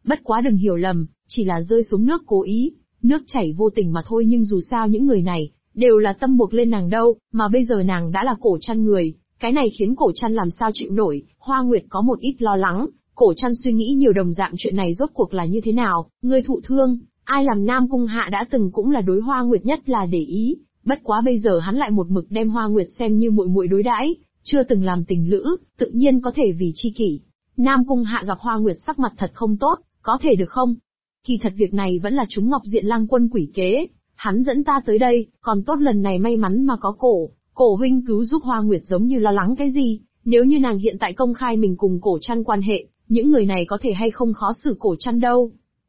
Bất quá đừng hiểu lầm, chỉ là rơi xuống nước cố ý, nước chảy vô tình mà thôi, nhưng dù sao những người này đều là tâm buộc lên nàng đâu, mà bây giờ nàng đã là Cổ Trăn người, cái này khiến Cổ Trăn làm sao chịu nổi. Hoa Nguyệt có một ít lo lắng, Cổ Trăn suy nghĩ nhiều đồng dạng chuyện này rốt cuộc là như thế nào, người thụ thương, ai làm Nam Cung Hạ đã từng cũng là đối Hoa Nguyệt nhất là để ý, bất quá bây giờ hắn lại một mực đem Hoa Nguyệt xem như muội muội đối đãi, chưa từng làm tình lữ, tự nhiên có thể vì chi kỷ. Nam Cung Hạ gặp Hoa Nguyệt sắc mặt thật không tốt, có thể được không? Kỳ thật việc này vẫn là chúng Ngọc Diện Lang Quân quỷ kế, hắn dẫn ta tới đây, còn tốt lần này may mắn mà có Cổ huynh cứu giúp. Hoa Nguyệt giống như lo lắng cái gì, nếu như nàng hiện tại công khai mình cùng Cổ Trăn quan hệ, những người này có thể hay không khó xử Cổ Trăn đâu.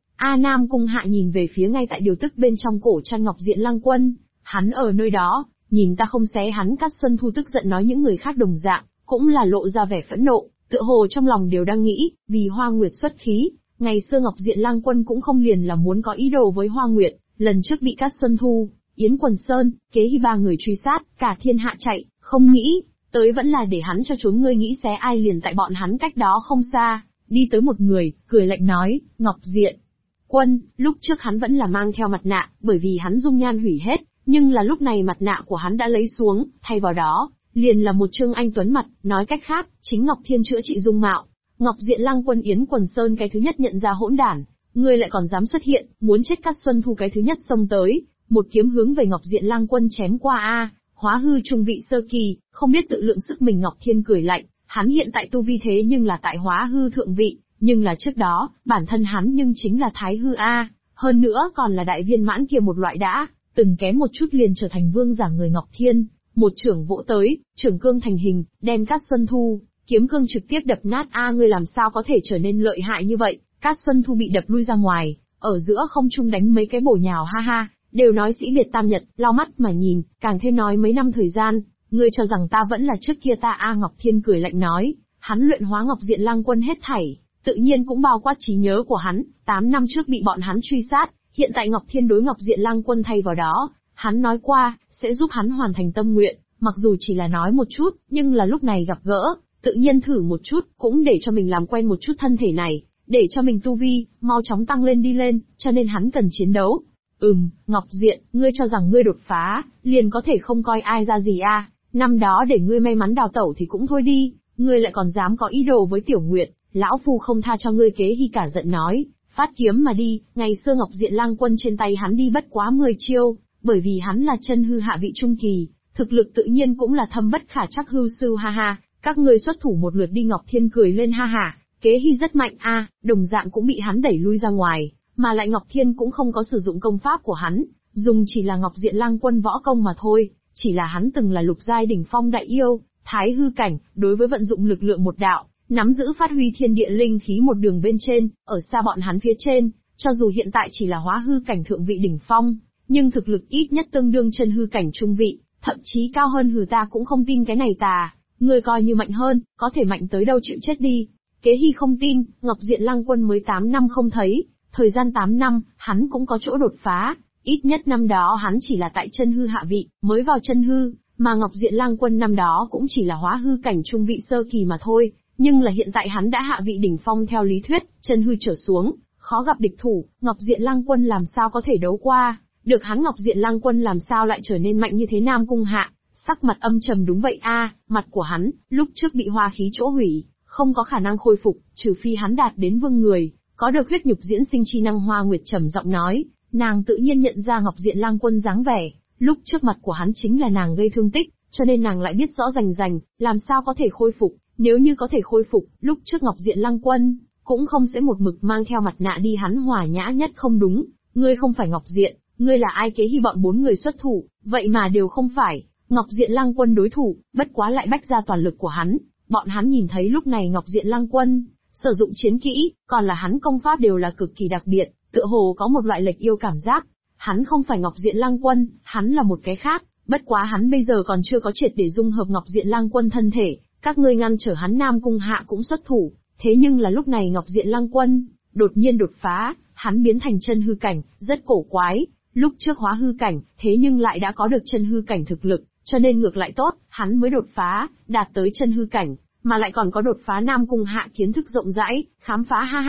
Nam Cung Hạ nhìn về phía ngay tại điều tức bên trong Cổ Trăn Ngọc Diện Lang Quân, hắn ở nơi đó, nhìn ta không xé hắn. Cát Xuân Thu tức giận nói, những người khác đồng dạng, cũng là lộ ra vẻ phẫn nộ, tựa hồ trong lòng đều đang nghĩ, vì Hoa Nguyệt xuất khí, ngày xưa Ngọc Diện Lang Quân cũng không liền là muốn có ý đồ với Hoa Nguyệt, lần trước bị Cát Xuân Thu, Yến Quần Sơn, Kế Hy ba người truy sát, cả thiên hạ chạy, không nghĩ, tới vẫn là để hắn cho trốn. Ngươi nghĩ xé ai? Liền tại bọn hắn cách đó không xa, đi tới một người, cười lạnh nói, Ngọc Diện Quân. Lúc trước hắn vẫn là mang theo mặt nạ, bởi vì hắn dung nhan hủy hết, nhưng là lúc này mặt nạ của hắn đã lấy xuống, thay vào đó, liền là một trương anh tuấn mặt, nói cách khác, chính Ngọc Thiên chữa trị dung mạo. Ngọc Diện Lang Quân Yến Quần Sơn cái thứ nhất nhận ra hỗn đản, ngươi lại còn dám xuất hiện, muốn chết. Cát Xuân Thu cái thứ nhất xông tới, một kiếm hướng về Ngọc Diện Lang Quân chém qua. Hóa hư trung vị sơ kỳ, không biết tự lượng sức mình. Ngọc Thiên cười lạnh, hắn hiện tại tu vi thế nhưng là tại hóa hư thượng vị, nhưng là trước đó, bản thân hắn nhưng chính là thái hư hơn nữa còn là đại viên mãn kia một loại đã, từng kém một chút liền trở thành vương giả người. Ngọc Thiên, một chưởng vỗ tới, chưởng cương thành hình, đem Cát Xuân Thu, kiếm cương trực tiếp đập nát. Ngươi làm sao có thể trở nên lợi hại như vậy? Cát Xuân Thu bị đập lui ra ngoài, ở giữa không trung đánh mấy cái bổ nhào. Đều nói sĩ biệt tam nhật, lau mắt mà nhìn, càng thêm nói mấy năm thời gian, ngươi cho rằng ta vẫn là trước kia ta Ngọc Thiên cười lạnh nói, hắn luyện hóa Ngọc Diện Lang Quân hết thảy, tự nhiên cũng bao quát trí nhớ của hắn, 8 năm trước bị bọn hắn truy sát, hiện tại Ngọc Thiên đối Ngọc Diện Lang Quân thay vào đó, hắn nói qua, sẽ giúp hắn hoàn thành tâm nguyện, mặc dù chỉ là nói một chút, nhưng là lúc này gặp gỡ, tự nhiên thử một chút, cũng để cho mình làm quen một chút thân thể này, để cho mình tu vi, mau chóng tăng lên đi lên, cho nên hắn cần chiến đấu. Ngọc Diện, ngươi cho rằng ngươi đột phá, liền có thể không coi ai ra gì năm đó để ngươi may mắn đào tẩu thì cũng thôi đi, ngươi lại còn dám có ý đồ với Tiểu Nguyệt, lão phu không tha cho ngươi. Kế Hy cả giận nói, phát kiếm mà đi. Ngày xưa Ngọc Diện Lang Quân trên tay hắn đi bất quá 10 chiêu, bởi vì hắn là chân hư hạ vị trung kỳ, thực lực tự nhiên cũng là thâm bất khả trắc hư sư. Các ngươi xuất thủ một lượt đi. Ngọc Thiên cười lên Kế Hy rất mạnh đồng dạng cũng bị hắn đẩy lui ra ngoài, mà lại Ngọc Thiên cũng không có sử dụng công pháp của hắn, dùng chỉ là Ngọc Diện Lang Quân võ công mà thôi, chỉ là hắn từng là lục giai đỉnh phong đại yêu, thái hư cảnh, đối với vận dụng lực lượng một đạo, nắm giữ phát huy thiên địa linh khí một đường bên trên, ở xa bọn hắn phía trên, cho dù hiện tại chỉ là hóa hư cảnh thượng vị đỉnh phong, nhưng thực lực ít nhất tương đương chân hư cảnh trung vị, thậm chí cao hơn. Ta cũng không tin cái này ngươi coi như mạnh hơn, có thể mạnh tới đâu chịu chết đi. Kế Hy không tin, Ngọc Diện Lang Quân mới 8 năm không thấy, thời gian 8 năm, hắn cũng có chỗ đột phá, ít nhất năm đó hắn chỉ là tại chân hư hạ vị, mới vào chân hư, mà Ngọc Diện Lang Quân năm đó cũng chỉ là hóa hư cảnh trung vị sơ kỳ mà thôi, nhưng là hiện tại hắn đã hạ vị đỉnh phong. Theo lý thuyết, chân hư trở xuống, khó gặp địch thủ, Ngọc Diện Lang Quân làm sao có thể đấu qua được hắn? Ngọc Diện Lang Quân làm sao lại trở nên mạnh như thế? Nam Cung Hạ, sắc mặt âm trầm, đúng vậy mặt của hắn, lúc trước bị hoa khí chỗ hủy, không có khả năng khôi phục, trừ phi hắn đạt đến vương người, có được huyết nhục diễn sinh chi năng. Hoa Nguyệt trầm giọng nói, nàng tự nhiên nhận ra Ngọc Diện Lang Quân dáng vẻ, lúc trước mặt của hắn chính là nàng gây thương tích, cho nên nàng lại biết rõ rành, làm sao có thể khôi phục. Nếu như có thể khôi phục, lúc trước Ngọc Diện Lang Quân cũng không sẽ một mực mang theo mặt nạ đi. Hắn hòa nhã nhất. Không đúng, ngươi không phải Ngọc Diện, ngươi là ai? Kế Hy bọn 4 người xuất thủ, vậy mà đều không phải Ngọc Diện Lang Quân đối thủ, bất quá lại bách ra toàn lực của hắn. Bọn hắn nhìn thấy lúc này Ngọc Diện Lang Quân sử dụng chiến kỹ, còn là hắn công pháp đều là cực kỳ đặc biệt, tựa hồ có một loại lệch yêu cảm giác. Hắn không phải Ngọc Diện Lang Quân, hắn là một cái khác, bất quá hắn bây giờ còn chưa có triệt để dung hợp Ngọc Diện Lang Quân thân thể. Các ngươi ngăn trở hắn. Nam Cung Hạ cũng xuất thủ, thế nhưng là lúc này Ngọc Diện Lang Quân đột nhiên đột phá, hắn biến thành chân hư cảnh, rất cổ quái. Lúc trước hóa hư cảnh, thế nhưng lại đã có được chân hư cảnh thực lực, cho nên ngược lại tốt, hắn mới đột phá, đạt tới chân hư cảnh, mà lại còn có đột phá. Nam Cung Hạ kiến thức rộng rãi, khám phá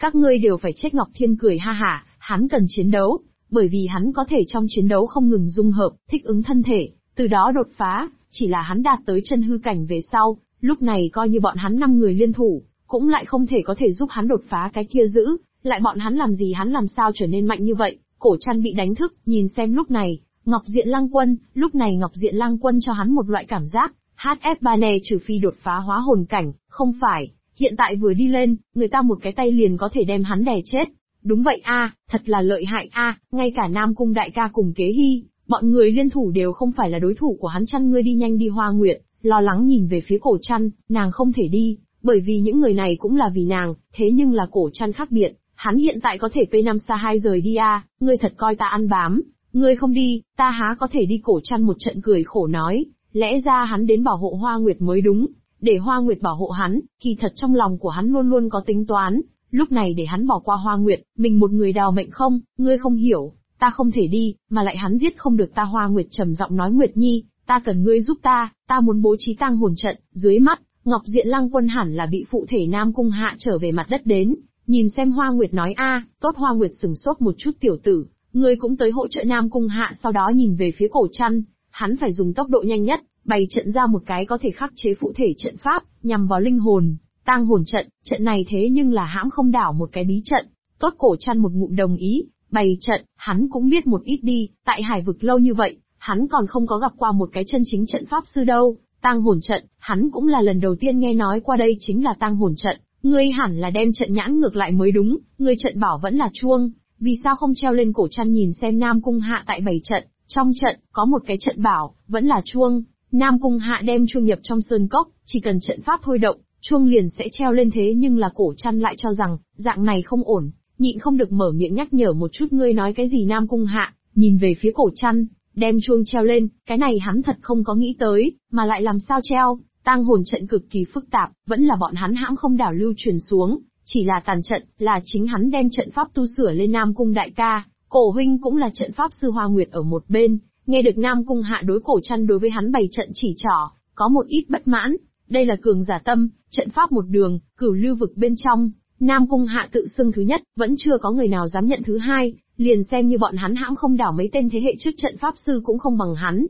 Các ngươi đều phải chết. Ngọc Thiên cười ha hả, hắn cần chiến đấu, bởi vì hắn có thể trong chiến đấu không ngừng dung hợp, thích ứng thân thể, từ đó đột phá, chỉ là hắn đạt tới chân hư cảnh về sau, lúc này coi như bọn hắn 5 người liên thủ, cũng lại không thể có thể giúp hắn đột phá cái kia giữ, lại bọn hắn làm gì hắn làm sao trở nên mạnh như vậy. Cổ Trăn bị đánh thức, nhìn xem lúc này, Ngọc Diện Lang Quân cho hắn một loại cảm giác, HF3 nè, trừ phi đột phá hóa hồn cảnh, không phải, hiện tại vừa đi lên, người ta một cái tay liền có thể đem hắn đè chết. Đúng vậy a, thật là lợi hại a, ngay cả Nam Cung đại ca cùng Kế Hy, bọn người liên thủ đều không phải là đối thủ của hắn. Chăn ngươi đi nhanh đi. Hoa Nguyệt lo lắng nhìn về phía Cổ Trăn, nàng không thể đi, bởi vì những người này cũng là vì nàng, thế nhưng là Cổ Trăn khác biệt, hắn hiện tại có thể P5 xa 2 rời đi a, ngươi thật coi ta ăn bám, ngươi không đi, ta há có thể đi. Cổ Trăn một trận cười khổ nói, lẽ ra hắn đến bảo hộ Hoa Nguyệt mới đúng, để Hoa Nguyệt bảo hộ hắn, kỳ thật trong lòng của hắn luôn luôn có tính toán, lúc này để hắn bỏ qua Hoa Nguyệt, mình một người đào mệnh không, ngươi không hiểu, ta không thể đi, mà lại hắn giết không được ta. Hoa Nguyệt trầm giọng nói, Nguyệt Nhi, ta cần ngươi giúp ta muốn bố trí tang hồn trận. Dưới mắt, Ngọc Diện Lang Quân hẳn là bị phụ thể Nam Cung Hạ trở về mặt đất đến, nhìn xem Hoa Nguyệt nói tốt. Hoa Nguyệt sừng sốt một chút, tiểu tử, ngươi cũng tới hỗ trợ Nam Cung Hạ. Sau đó nhìn về phía Cổ Trăn, hắn phải dùng tốc độ nhanh nhất, bày trận ra một cái có thể khắc chế phụ thể trận pháp, nhằm vào linh hồn, tang hồn trận. Trận này thế nhưng là hãm không đảo một cái bí trận. Tốt. Cổ Trăn một ngụm đồng ý, bày trận, hắn cũng biết một ít đi, tại Hải vực lâu như vậy, hắn còn không có gặp qua một cái chân chính trận pháp sư đâu. Tang hồn trận, hắn cũng là lần đầu tiên nghe nói qua. Đây chính là tang hồn trận, ngươi hẳn là đem trận nhãn ngược lại mới đúng, ngươi trận bảo vẫn là chuông, vì sao không treo lên? Cổ Trăn nhìn xem Nam Cung Hạ tại bày trận, trong trận có một cái trận bảo, vẫn là chuông. Nam Cung Hạ đem chuông nhập trong sơn cốc, chỉ cần trận pháp thôi động, chuông liền sẽ treo lên. Thế nhưng là Cổ Trăn lại cho rằng, dạng này không ổn, nhịn không được mở miệng nhắc nhở một chút, ngươi nói cái gì? Nam Cung Hạ nhìn về phía Cổ Trăn, đem chuông treo lên, cái này hắn thật không có nghĩ tới, mà lại làm sao treo? Tang hồn trận cực kỳ phức tạp, vẫn là bọn hắn hãm không đảo lưu truyền xuống, chỉ là tàn trận, là chính hắn đem trận pháp tu sửa lên. Nam Cung đại ca, Cổ huynh cũng là trận pháp sư. Hoa Nguyệt ở một bên, nghe được Nam Cung Hạ đối Cổ Trăn đối với hắn bày trận chỉ trỏ, có một ít bất mãn, đây là cường giả tâm, trận pháp một đường, cửu lưu vực bên trong, Nam Cung Hạ tự xưng thứ nhất, vẫn chưa có người nào dám nhận thứ hai, liền xem như bọn hắn hãm không đảo mấy tên thế hệ trước trận pháp sư cũng không bằng hắn.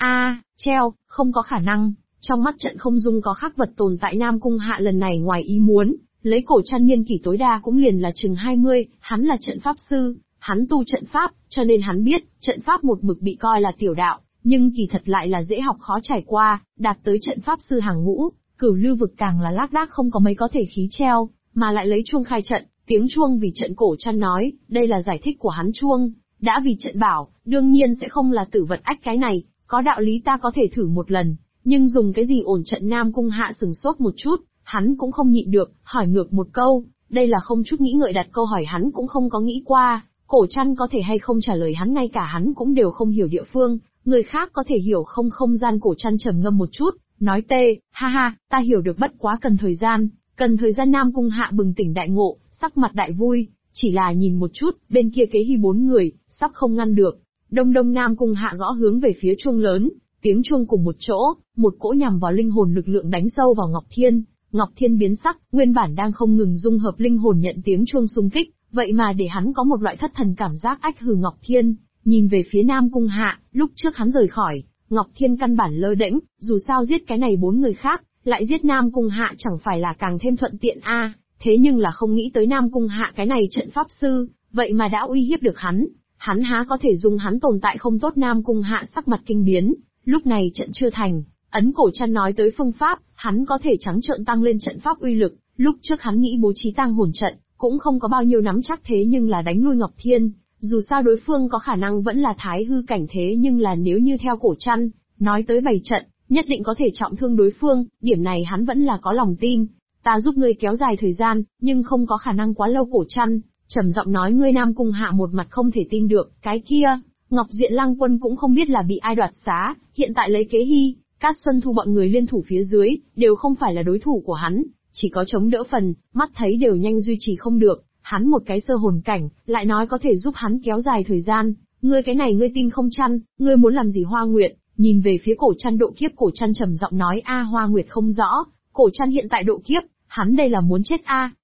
Treo, không có khả năng, trong mắt trận không dung có khắc vật tồn tại. Nam Cung Hạ lần này ngoài ý muốn, lấy Cổ Trăn niên kỷ tối đa cũng liền là chừng 20, hắn là trận pháp sư, hắn tu trận pháp, cho nên hắn biết, trận pháp một mực bị coi là tiểu đạo, nhưng kỳ thật lại là dễ học khó trải qua, đạt tới trận pháp sư hàng ngũ. Cửu lưu vực càng là lác đác không có mấy có thể khí treo, mà lại lấy chuông khai trận, tiếng chuông vì trận. Cổ Trăn nói, đây là giải thích của hắn. Chuông, đã vì trận bảo, đương nhiên sẽ không là tử vật. Cái này, có đạo lý, ta có thể thử một lần, nhưng dùng cái gì ổn trận? Nam Cung Hạ sừng sốt một chút, hắn cũng không nhịn được, hỏi ngược một câu, đây là không chút nghĩ ngợi đặt câu hỏi hắn cũng không có nghĩ qua, Cổ Trăn có thể hay không trả lời hắn ngay cả hắn cũng đều không hiểu địa phương, người khác có thể hiểu không? Không gian. Cổ Trăn trầm ngâm một chút, nói ha, ta hiểu được, bất quá cần thời gian. Nam Cung Hạ bừng tỉnh đại ngộ, sắc mặt đại vui, chỉ là nhìn một chút, bên kia Kế Hy 4 người, sắp không ngăn được. Đông Nam Cung Hạ gõ hướng về phía chuông lớn, tiếng chuông cùng một chỗ, một cỗ nhằm vào linh hồn lực lượng đánh sâu vào Ngọc Thiên. Ngọc Thiên biến sắc, nguyên bản đang không ngừng dung hợp linh hồn nhận tiếng chuông xung kích, vậy mà để hắn có một loại thất thần cảm giác. Hừ. Ngọc Thiên nhìn về phía Nam Cung Hạ, lúc trước hắn rời khỏi, Ngọc Thiên căn bản lơ đễnh, dù sao giết cái này 4 người khác, lại giết Nam Cung Hạ chẳng phải là càng thêm thuận tiện thế nhưng là không nghĩ tới Nam Cung Hạ cái này trận pháp sư, vậy mà đã uy hiếp được hắn há có thể dùng hắn tồn tại không tốt. Nam Cung Hạ sắc mặt kinh biến, lúc này trận chưa thành, ấn Cổ Trăn nói tới phương pháp, hắn có thể trắng trợn tăng lên trận pháp uy lực, lúc trước hắn nghĩ bố trí tang hồn trận, cũng không có bao nhiêu nắm chắc, thế nhưng là đánh lui Ngọc Thiên, dù sao đối phương có khả năng vẫn là thái hư cảnh, thế nhưng là nếu như theo Cổ Trăn nói tới bày trận, nhất định có thể trọng thương đối phương, điểm này hắn vẫn là có lòng tin. Ta giúp ngươi kéo dài thời gian, nhưng không có khả năng quá lâu. Cổ Trăn trầm giọng nói. Ngươi Nam Cung Hạ một mặt không thể tin được, cái kia, Ngọc Diện Lang Quân cũng không biết là bị ai đoạt xá, hiện tại lấy Kế Hy, Cát Xuân Thu bọn người liên thủ phía dưới, đều không phải là đối thủ của hắn, chỉ có chống đỡ phần, mắt thấy đều nhanh duy trì không được, hắn một cái sơ hồn cảnh, lại nói có thể giúp hắn kéo dài thời gian, ngươi cái này ngươi tin không? Trăn, ngươi muốn làm gì? Hoa Nguyệt nhìn về phía Cổ Trăn. Độ kiếp. Cổ Trăn trầm giọng nói. Hoa Nguyệt không rõ, Cổ Trăn hiện tại độ kiếp, hắn đây là muốn chết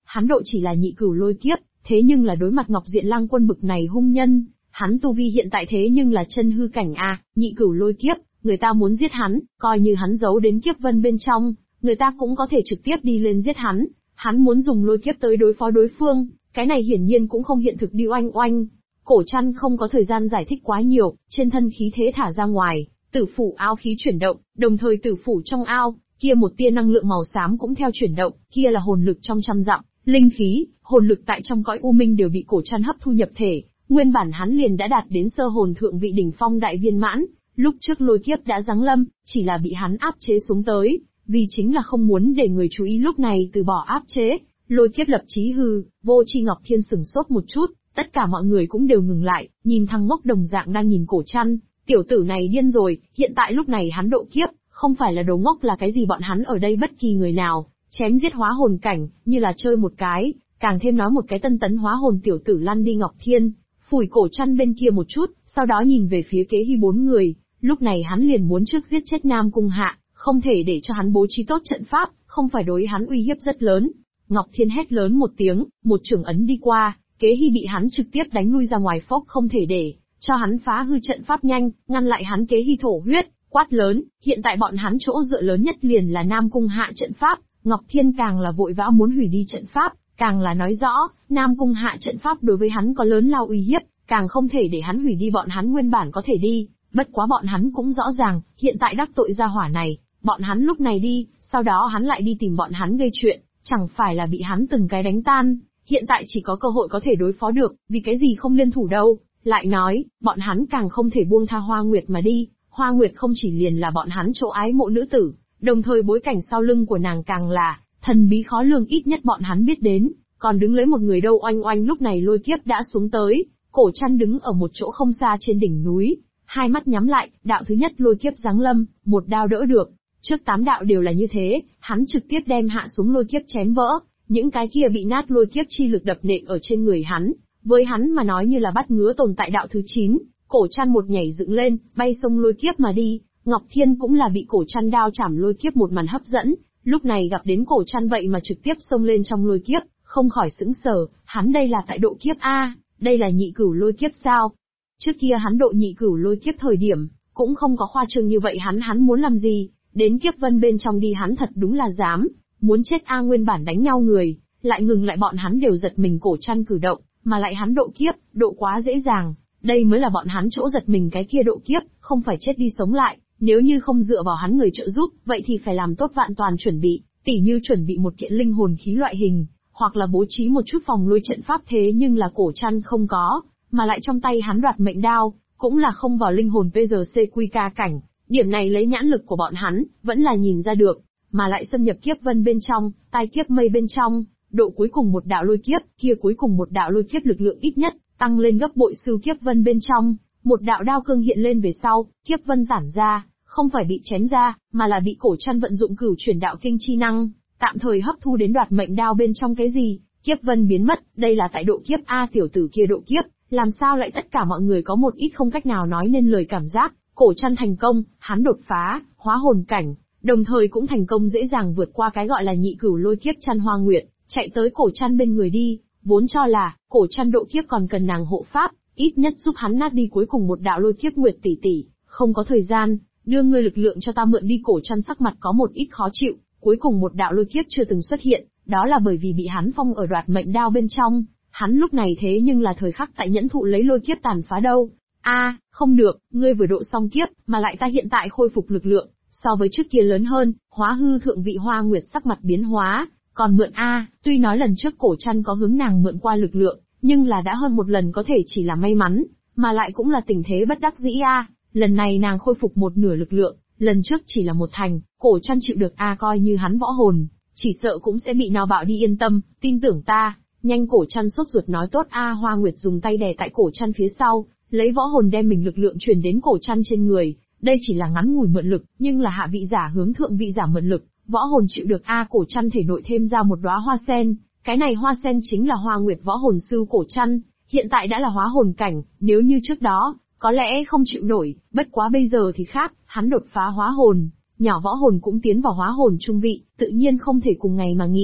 Hắn độ chỉ là nhị cửu lôi kiếp, thế nhưng là đối mặt Ngọc Diện Lang Quân bực này hung nhân, hắn tu vi hiện tại thế nhưng là chân hư cảnh a, nhị cửu lôi kiếp, người ta muốn giết hắn, coi như hắn giấu đến kiếp vân bên trong, người ta cũng có thể trực tiếp đi lên giết hắn. Hắn muốn dùng lôi kiếp tới đối phó đối phương, cái này hiển nhiên cũng không hiện thực đi oanh oanh. Cổ Trăn không có thời gian giải thích quá nhiều, trên thân khí thế thả ra ngoài, tử phủ ao khí chuyển động, đồng thời tử phủ trong ao, kia một tia năng lượng màu xám cũng theo chuyển động, kia là hồn lực trong trăm dặm, linh khí, hồn lực tại trong cõi u minh đều bị Cổ Trăn hấp thu nhập thể, nguyên bản hắn liền đã đạt đến sơ hồn thượng vị đỉnh phong đại viên mãn, lúc trước lôi kiếp đã giáng lâm, chỉ là bị hắn áp chế xuống tới, vì chính là không muốn để người chú ý lúc này từ bỏ áp chế, lôi kiếp lập chí hư, Vô Chi Ngọc Thiên sửng sốt một chút, tất cả mọi người cũng đều ngừng lại, nhìn thằng ngốc đồng dạng đang nhìn Cổ Trăn, tiểu tử này điên rồi, hiện tại lúc này hắn độ kiếp, không phải là đồ ngốc là cái gì bọn hắn ở đây bất kỳ người nào, chém giết hóa hồn cảnh, như là chơi một cái, càng thêm nói một cái tân tấn hóa hồn tiểu tử lăn đi Ngọc Thiên, phủi Cổ Trăn bên kia một chút, sau đó nhìn về phía Kế Hy bốn người, lúc này hắn liền muốn trước giết chết Nam Cung Hạ, không thể để cho hắn bố trí tốt trận pháp, không phải đối hắn uy hiếp rất lớn. Ngọc Thiên hét lớn một tiếng, một chưởng ấn đi qua, Kế Hy bị hắn trực tiếp đánh lui ra ngoài phốc không thể để cho hắn phá hư trận pháp nhanh, ngăn lại hắn Kế Hy thổ huyết, quát lớn, hiện tại bọn hắn chỗ dựa lớn nhất liền là Nam Cung Hạ trận pháp, Ngọc Thiên càng là vội vã muốn hủy đi trận pháp, càng là nói rõ, Nam Cung Hạ trận pháp đối với hắn có lớn lao uy hiếp, càng không thể để hắn hủy đi bọn hắn nguyên bản có thể đi, bất quá bọn hắn cũng rõ ràng, hiện tại đắc tội gia hỏa này, bọn hắn lúc này đi, sau đó hắn lại đi tìm bọn hắn gây chuyện, chẳng phải là bị hắn từng cái đánh tan, hiện tại chỉ có cơ hội có thể đối phó được, vì cái gì không liên thủ đâu, lại nói, bọn hắn càng không thể buông tha Hoa Nguyệt mà đi, Hoa Nguyệt không chỉ liền là bọn hắn chỗ ái mộ nữ tử, đồng thời bối cảnh sau lưng của nàng càng là thần bí khó lường ít nhất bọn hắn biết đến, còn đứng lấy một người đâu oanh oanh lúc này lôi kiếp đã xuống tới, Cổ Trăn đứng ở một chỗ không xa trên đỉnh núi, hai mắt nhắm lại, đạo thứ nhất lôi kiếp giáng lâm, một đao đỡ được, trước 8 đạo đều là như thế, hắn trực tiếp đem hạ xuống lôi kiếp chém vỡ, những cái kia bị nát lôi kiếp chi lực đập nện ở trên người hắn, với hắn mà nói như là bắt ngứa tồn tại đạo thứ 9, Cổ Trăn một nhảy dựng lên, bay sông lôi kiếp mà đi, Ngọc Thiên cũng là bị Cổ Trăn đao chảm lôi kiếp một màn hấp dẫn, lúc này gặp đến Cổ Trăn vậy mà trực tiếp xông lên trong lôi kiếp, không khỏi sững sờ, hắn đây là tại độ kiếp a, đây là nhị cửu lôi kiếp sao? Trước kia hắn độ nhị cửu lôi kiếp thời điểm, cũng không có khoa trương như vậy hắn muốn làm gì, đến kiếp vân bên trong đi hắn thật đúng là dám, muốn chết a nguyên bản đánh nhau người, lại ngừng lại bọn hắn đều giật mình Cổ Trăn cử động, mà lại hắn độ kiếp, độ quá dễ dàng, đây mới là bọn hắn chỗ giật mình cái kia độ kiếp, không phải chết đi sống lại, nếu như không dựa vào hắn người trợ giúp, vậy thì phải làm tốt vạn toàn chuẩn bị, tỉ như chuẩn bị một kiện linh hồn khí loại hình, hoặc là bố trí một chút phòng lôi trận pháp thế nhưng là Cổ Trăn không có, mà lại trong tay hắn đoạt mệnh đao, cũng là không vào linh hồn PGCQK cảnh, điểm này lấy nhãn lực của bọn hắn, vẫn là nhìn ra được, mà lại xâm nhập kiếp vân bên trong, tai kiếp mây bên trong, độ cuối cùng một đạo lôi kiếp, kia cuối cùng một đạo lôi kiếp lực lượng ít nhất, tăng lên gấp bội sư kiếp vân bên trong, một đạo đao cương hiện lên về sau, kiếp vân tản ra, không phải bị chém ra, mà là bị Cổ Trăn vận dụng cửu chuyển đạo kinh chi năng, tạm thời hấp thu đến đoạt mệnh đao bên trong cái gì, kiếp vân biến mất, đây là tại độ kiếp a tiểu tử kia độ kiếp, làm sao lại tất cả mọi người có một ít không cách nào nói nên lời cảm giác, Cổ Trăn thành công, hắn đột phá, hóa hồn cảnh, đồng thời cũng thành công dễ dàng vượt qua cái gọi là nhị cửu lôi kiếp Trăn Hoa Nguyệt, chạy tới Cổ Trăn bên người đi, vốn cho là, Cổ Trăn độ kiếp còn cần nàng hộ pháp, ít nhất giúp hắn nát đi cuối cùng một đạo lôi kiếp Nguyệt tỷ tỷ, không có thời gian, đưa ngươi lực lượng cho ta mượn đi Cổ Trăn sắc mặt có một ít khó chịu, cuối cùng một đạo lôi kiếp chưa từng xuất hiện, đó là bởi vì bị hắn phong ở đoạt mệnh đao bên trong, hắn lúc này thế nhưng là thời khắc tại nhẫn thụ lấy lôi kiếp tàn phá đâu. Không được, ngươi vừa độ xong kiếp, mà lại ta hiện tại khôi phục lực lượng, so với trước kia lớn hơn, hóa hư thượng vị Hoa Nguyệt sắc mặt biến hóa, còn mượn tuy nói lần trước Cổ Trăn có hướng nàng mượn qua lực lượng, nhưng là đã hơn một lần có thể chỉ là may mắn, mà lại cũng là tình thế bất đắc dĩ lần này nàng khôi phục một nửa lực lượng, lần trước chỉ là một thành, Cổ Trăn chịu được coi như hắn võ hồn, chỉ sợ cũng sẽ bị nào bạo đi yên tâm, tin tưởng ta, nhanh Cổ Trăn sốt ruột nói tốt Hoa Nguyệt dùng tay đè tại Cổ Trăn phía sau, lấy võ hồn đem mình lực lượng truyền đến Cổ Trăn trên người, đây chỉ là ngắn ngủi mượn lực, nhưng là hạ vị giả hướng thượng vị giả mượn lực, võ hồn chịu được Cổ Trăn thể nội thêm ra một đóa hoa sen, cái này hoa sen chính là Hoa Nguyệt võ hồn sư Cổ Trăn, hiện tại đã là hóa hồn cảnh, nếu như trước đó, có lẽ không chịu nổi, bất quá bây giờ thì khác, hắn đột phá hóa hồn, nhỏ võ hồn cũng tiến vào hóa hồn trung vị, tự nhiên không thể cùng ngày mà nghị.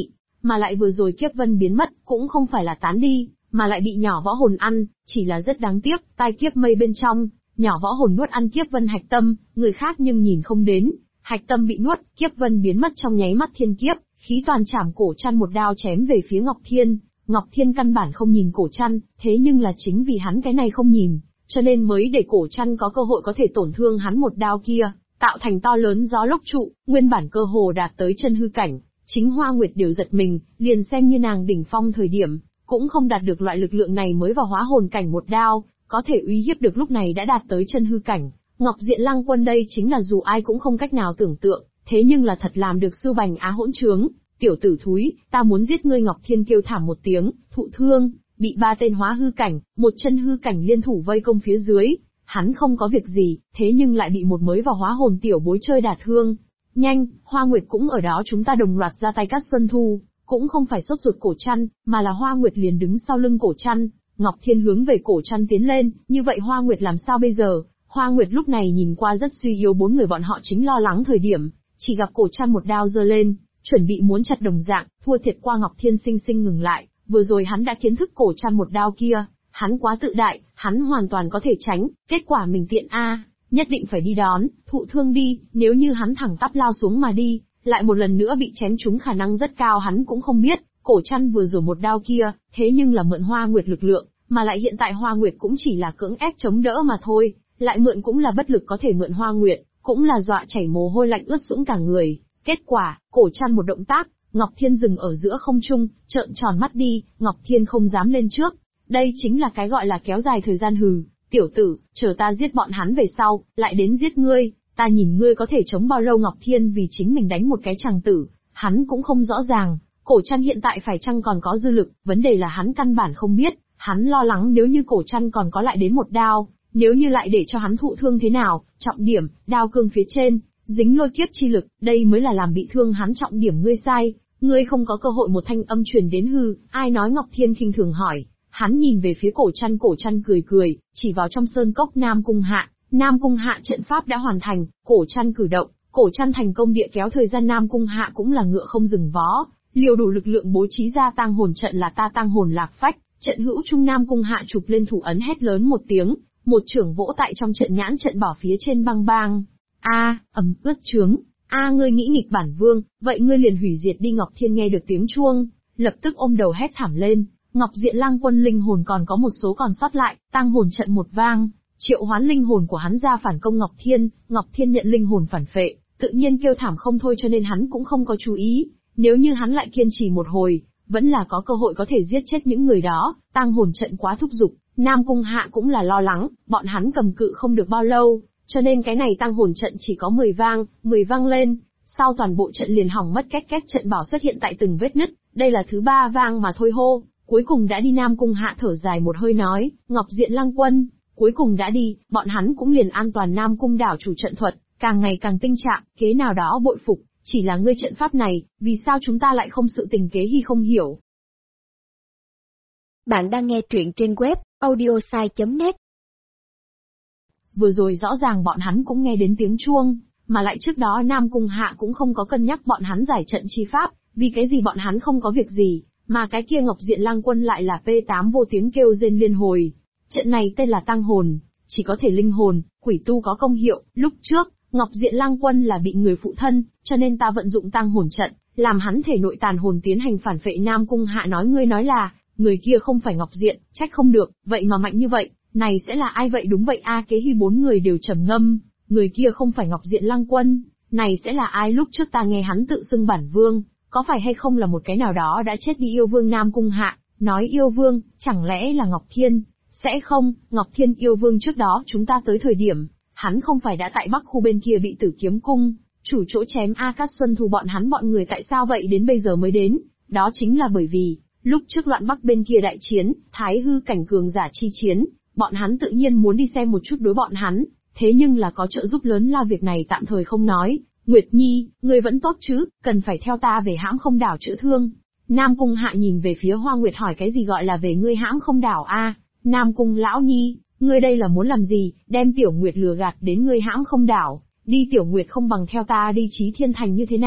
mà lại vừa rồi kiếp vân biến mất, cũng không phải là tán đi, mà lại bị nhỏ võ hồn ăn, chỉ là rất đáng tiếc, tai kiếp mây bên trong, nhỏ võ hồn nuốt ăn kiếp vân hạch tâm, người khác nhưng nhìn không đến, hạch tâm bị nuốt, kiếp vân biến mất trong nháy mắt thiên kiếp, khí toàn chảm cổ chăn một đao chém về phía Ngọc Thiên. Ngọc Thiên căn bản không nhìn cổ chăn, thế nhưng là chính vì hắn cái này không nhìn, cho nên mới để cổ chăn có cơ hội có thể tổn thương hắn một đao kia, tạo thành to lớn gió lốc trụ, nguyên bản cơ hồ đạt tới chân hư cảnh. Chính Hoa Nguyệt đều giật mình, liền xem như nàng đỉnh phong thời điểm, cũng không đạt được loại lực lượng này mới vào hóa hồn cảnh một đao, có thể uy hiếp được lúc này đã đạt tới chân hư cảnh. Ngọc Diện Lăng Quân đây chính là dù ai cũng không cách nào tưởng tượng, thế nhưng là thật làm được Sư Bành Á hỗn trướng. Tiểu tử thúi, ta muốn giết ngươi. Ngọc Thiên kêu thảm một tiếng, thụ thương, bị 3 tên hóa hư cảnh, một chân hư cảnh liên thủ vây công phía dưới. Hắn không có việc gì, thế nhưng lại bị một mới vào hóa hồn tiểu bối chơi đả thương. Nhanh, Hoa Nguyệt cũng ở đó, chúng ta đồng loạt ra tay cắt Xuân Thu, cũng không phải sốt ruột cổ chăn, mà là Hoa Nguyệt liền đứng sau lưng cổ chăn. Ngọc Thiên hướng về cổ chăn tiến lên, như vậy Hoa Nguyệt làm sao bây giờ? Hoa Nguyệt lúc này nhìn qua rất suy yếu, 4 người bọn họ chính lo lắng thời điểm, chỉ gặp cổ chăn một đao giơ lên, chuẩn bị muốn chặt đồng dạng, thua thiệt qua Ngọc Thiên sinh sinh ngừng lại, vừa rồi hắn đã kiến thức cổ chăn một đao kia, hắn quá tự đại, hắn hoàn toàn có thể tránh, kết quả mình tiện nhất định phải đi đón, thụ thương đi, nếu như hắn thẳng tắp lao xuống mà đi, lại một lần nữa bị chém trúng khả năng rất cao hắn cũng không biết, cổ chăn vừa rồi một đao kia, thế nhưng là mượn Hoa Nguyệt lực lượng, mà lại hiện tại Hoa Nguyệt cũng chỉ là cưỡng ép chống đỡ mà thôi, lại mượn cũng là bất lực có thể mượn Hoa Nguyệt, cũng là dọa chảy mồ hôi lạnh ướt sũng cả người. Kết quả, cổ chăn một động tác, Ngọc Thiên dừng ở giữa không trung, trợn tròn mắt đi, Ngọc Thiên không dám lên trước. Đây chính là cái gọi là kéo dài thời gian hừ, tiểu tử, chờ ta giết bọn hắn về sau, lại đến giết ngươi, ta nhìn ngươi có thể chống bao lâu. Ngọc Thiên vì chính mình đánh một cái chàng tử, hắn cũng không rõ ràng, cổ chăn hiện tại phải chăng còn có dư lực, vấn đề là hắn căn bản không biết, hắn lo lắng nếu như cổ chăn còn có lại đến một đao, nếu như lại để cho hắn thụ thương thế nào, trọng điểm, đao cương phía trên, dính lôi kiếp chi lực, đây mới là làm bị thương hắn trọng điểm. Ngươi sai, ngươi không có cơ hội. Một thanh âm truyền đến hư, ai nói? Ngọc Thiên khinh thường hỏi, hắn nhìn về phía cổ chăn cười cười, chỉ vào trong sơn cốc Nam Cung Hạ trận pháp đã hoàn thành, cổ chăn cử động, cổ chăn thành công địa kéo thời gian. Nam Cung Hạ cũng là ngựa không dừng vó, liều đủ lực lượng bố trí ra tang hồn trận là ta tang hồn lạc phách, trận hữu trung. Nam Cung Hạ chụp lên thủ ấn hét lớn một tiếng, một chưởng vỗ tại trong trận nhãn trận bảo phía trên bang bang. Ướt trướng, ngươi nghĩ nghịch bản vương, vậy ngươi liền hủy diệt đi. Ngọc Thiên nghe được tiếng chuông, lập tức ôm đầu hét thảm lên. Ngọc Diện Lăng Quân linh hồn còn có một số còn sót lại, tang hồn trận một vang, triệu hoán linh hồn của hắn ra phản công Ngọc Thiên. Ngọc Thiên nhận linh hồn phản phệ, tự nhiên kêu thảm không thôi, cho nên hắn cũng không có chú ý. Nếu như hắn lại kiên trì một hồi, vẫn là có cơ hội có thể giết chết những người đó. Tang hồn trận quá thúc giục, Nam Cung Hạ cũng là lo lắng, bọn hắn cầm cự không được bao lâu, cho nên cái này tang hồn trận chỉ có 10 vang lên, sau toàn bộ trận liền hỏng mất. Két trận bảo xuất hiện tại từng vết nứt, đây là thứ 3 vang mà thôi hô. Cuối cùng đã đi. Nam Cung Hạ thở dài một hơi nói, Ngọc Diện Lăng Quân, cuối cùng đã đi, bọn hắn cũng liền an toàn. Nam Cung đảo chủ trận thuật, càng ngày càng tinh trạng, kế nào đó bội phục, chỉ là ngươi trận pháp này, vì sao chúng ta lại không sự tình kế hy không hiểu. Bạn đang nghe truyện trên web, audiosai.net. Vừa rồi rõ ràng bọn hắn cũng nghe đến tiếng chuông, mà lại trước đó Nam Cung Hạ cũng không có cân nhắc bọn hắn giải trận chi pháp, vì cái gì bọn hắn không có việc gì. Mà cái kia Ngọc Diện Lăng Quân lại là P8 vô tiếng kêu rên liên hồi. Trận này tên là tang hồn, chỉ có thể linh hồn, quỷ tu có công hiệu. Lúc trước, Ngọc Diện Lăng Quân là bị người phụ thân, cho nên ta vận dụng tang hồn trận, làm hắn thể nội tàn hồn tiến hành phản phệ. Nam Cung Hạ nói, ngươi nói là, người kia không phải Ngọc Diện, trách không được, vậy mà mạnh như vậy, này sẽ là ai vậy? Đúng vậy Kế Hy 4 người đều trầm ngâm, người kia không phải Ngọc Diện Lăng Quân, này sẽ là ai? Lúc trước ta nghe hắn tự xưng bản vương. Có phải hay không là một cái nào đó đã chết đi yêu vương? Nam Cung Hạ nói, yêu vương, chẳng lẽ là Ngọc Thiên? Sẽ không, Ngọc Thiên yêu vương trước đó chúng ta tới thời điểm, hắn không phải đã tại Bắc khu bên kia bị Tử Kiếm Cung chủ chỗ chém Cát Xuân Thu bọn người tại sao vậy đến bây giờ mới đến? Đó chính là bởi vì, lúc trước loạn Bắc bên kia đại chiến, thái hư cảnh cường giả chi chiến, bọn hắn tự nhiên muốn đi xem một chút đối bọn hắn, thế nhưng là có trợ giúp lớn lao việc này tạm thời không nói. Nguyệt Nhi, ngươi vẫn tốt chứ, cần phải theo ta về Hãm Không Đảo chữa thương. Nam Cung Hạ nhìn về phía Hoa Nguyệt hỏi, cái gì gọi là về ngươi Hãm Không Đảo Nam Cung lão nhi, ngươi đây là muốn làm gì, đem Tiểu Nguyệt lừa gạt đến ngươi Hãm Không Đảo, đi Tiểu Nguyệt không bằng theo ta đi Chí Thiên Thành như thế nào?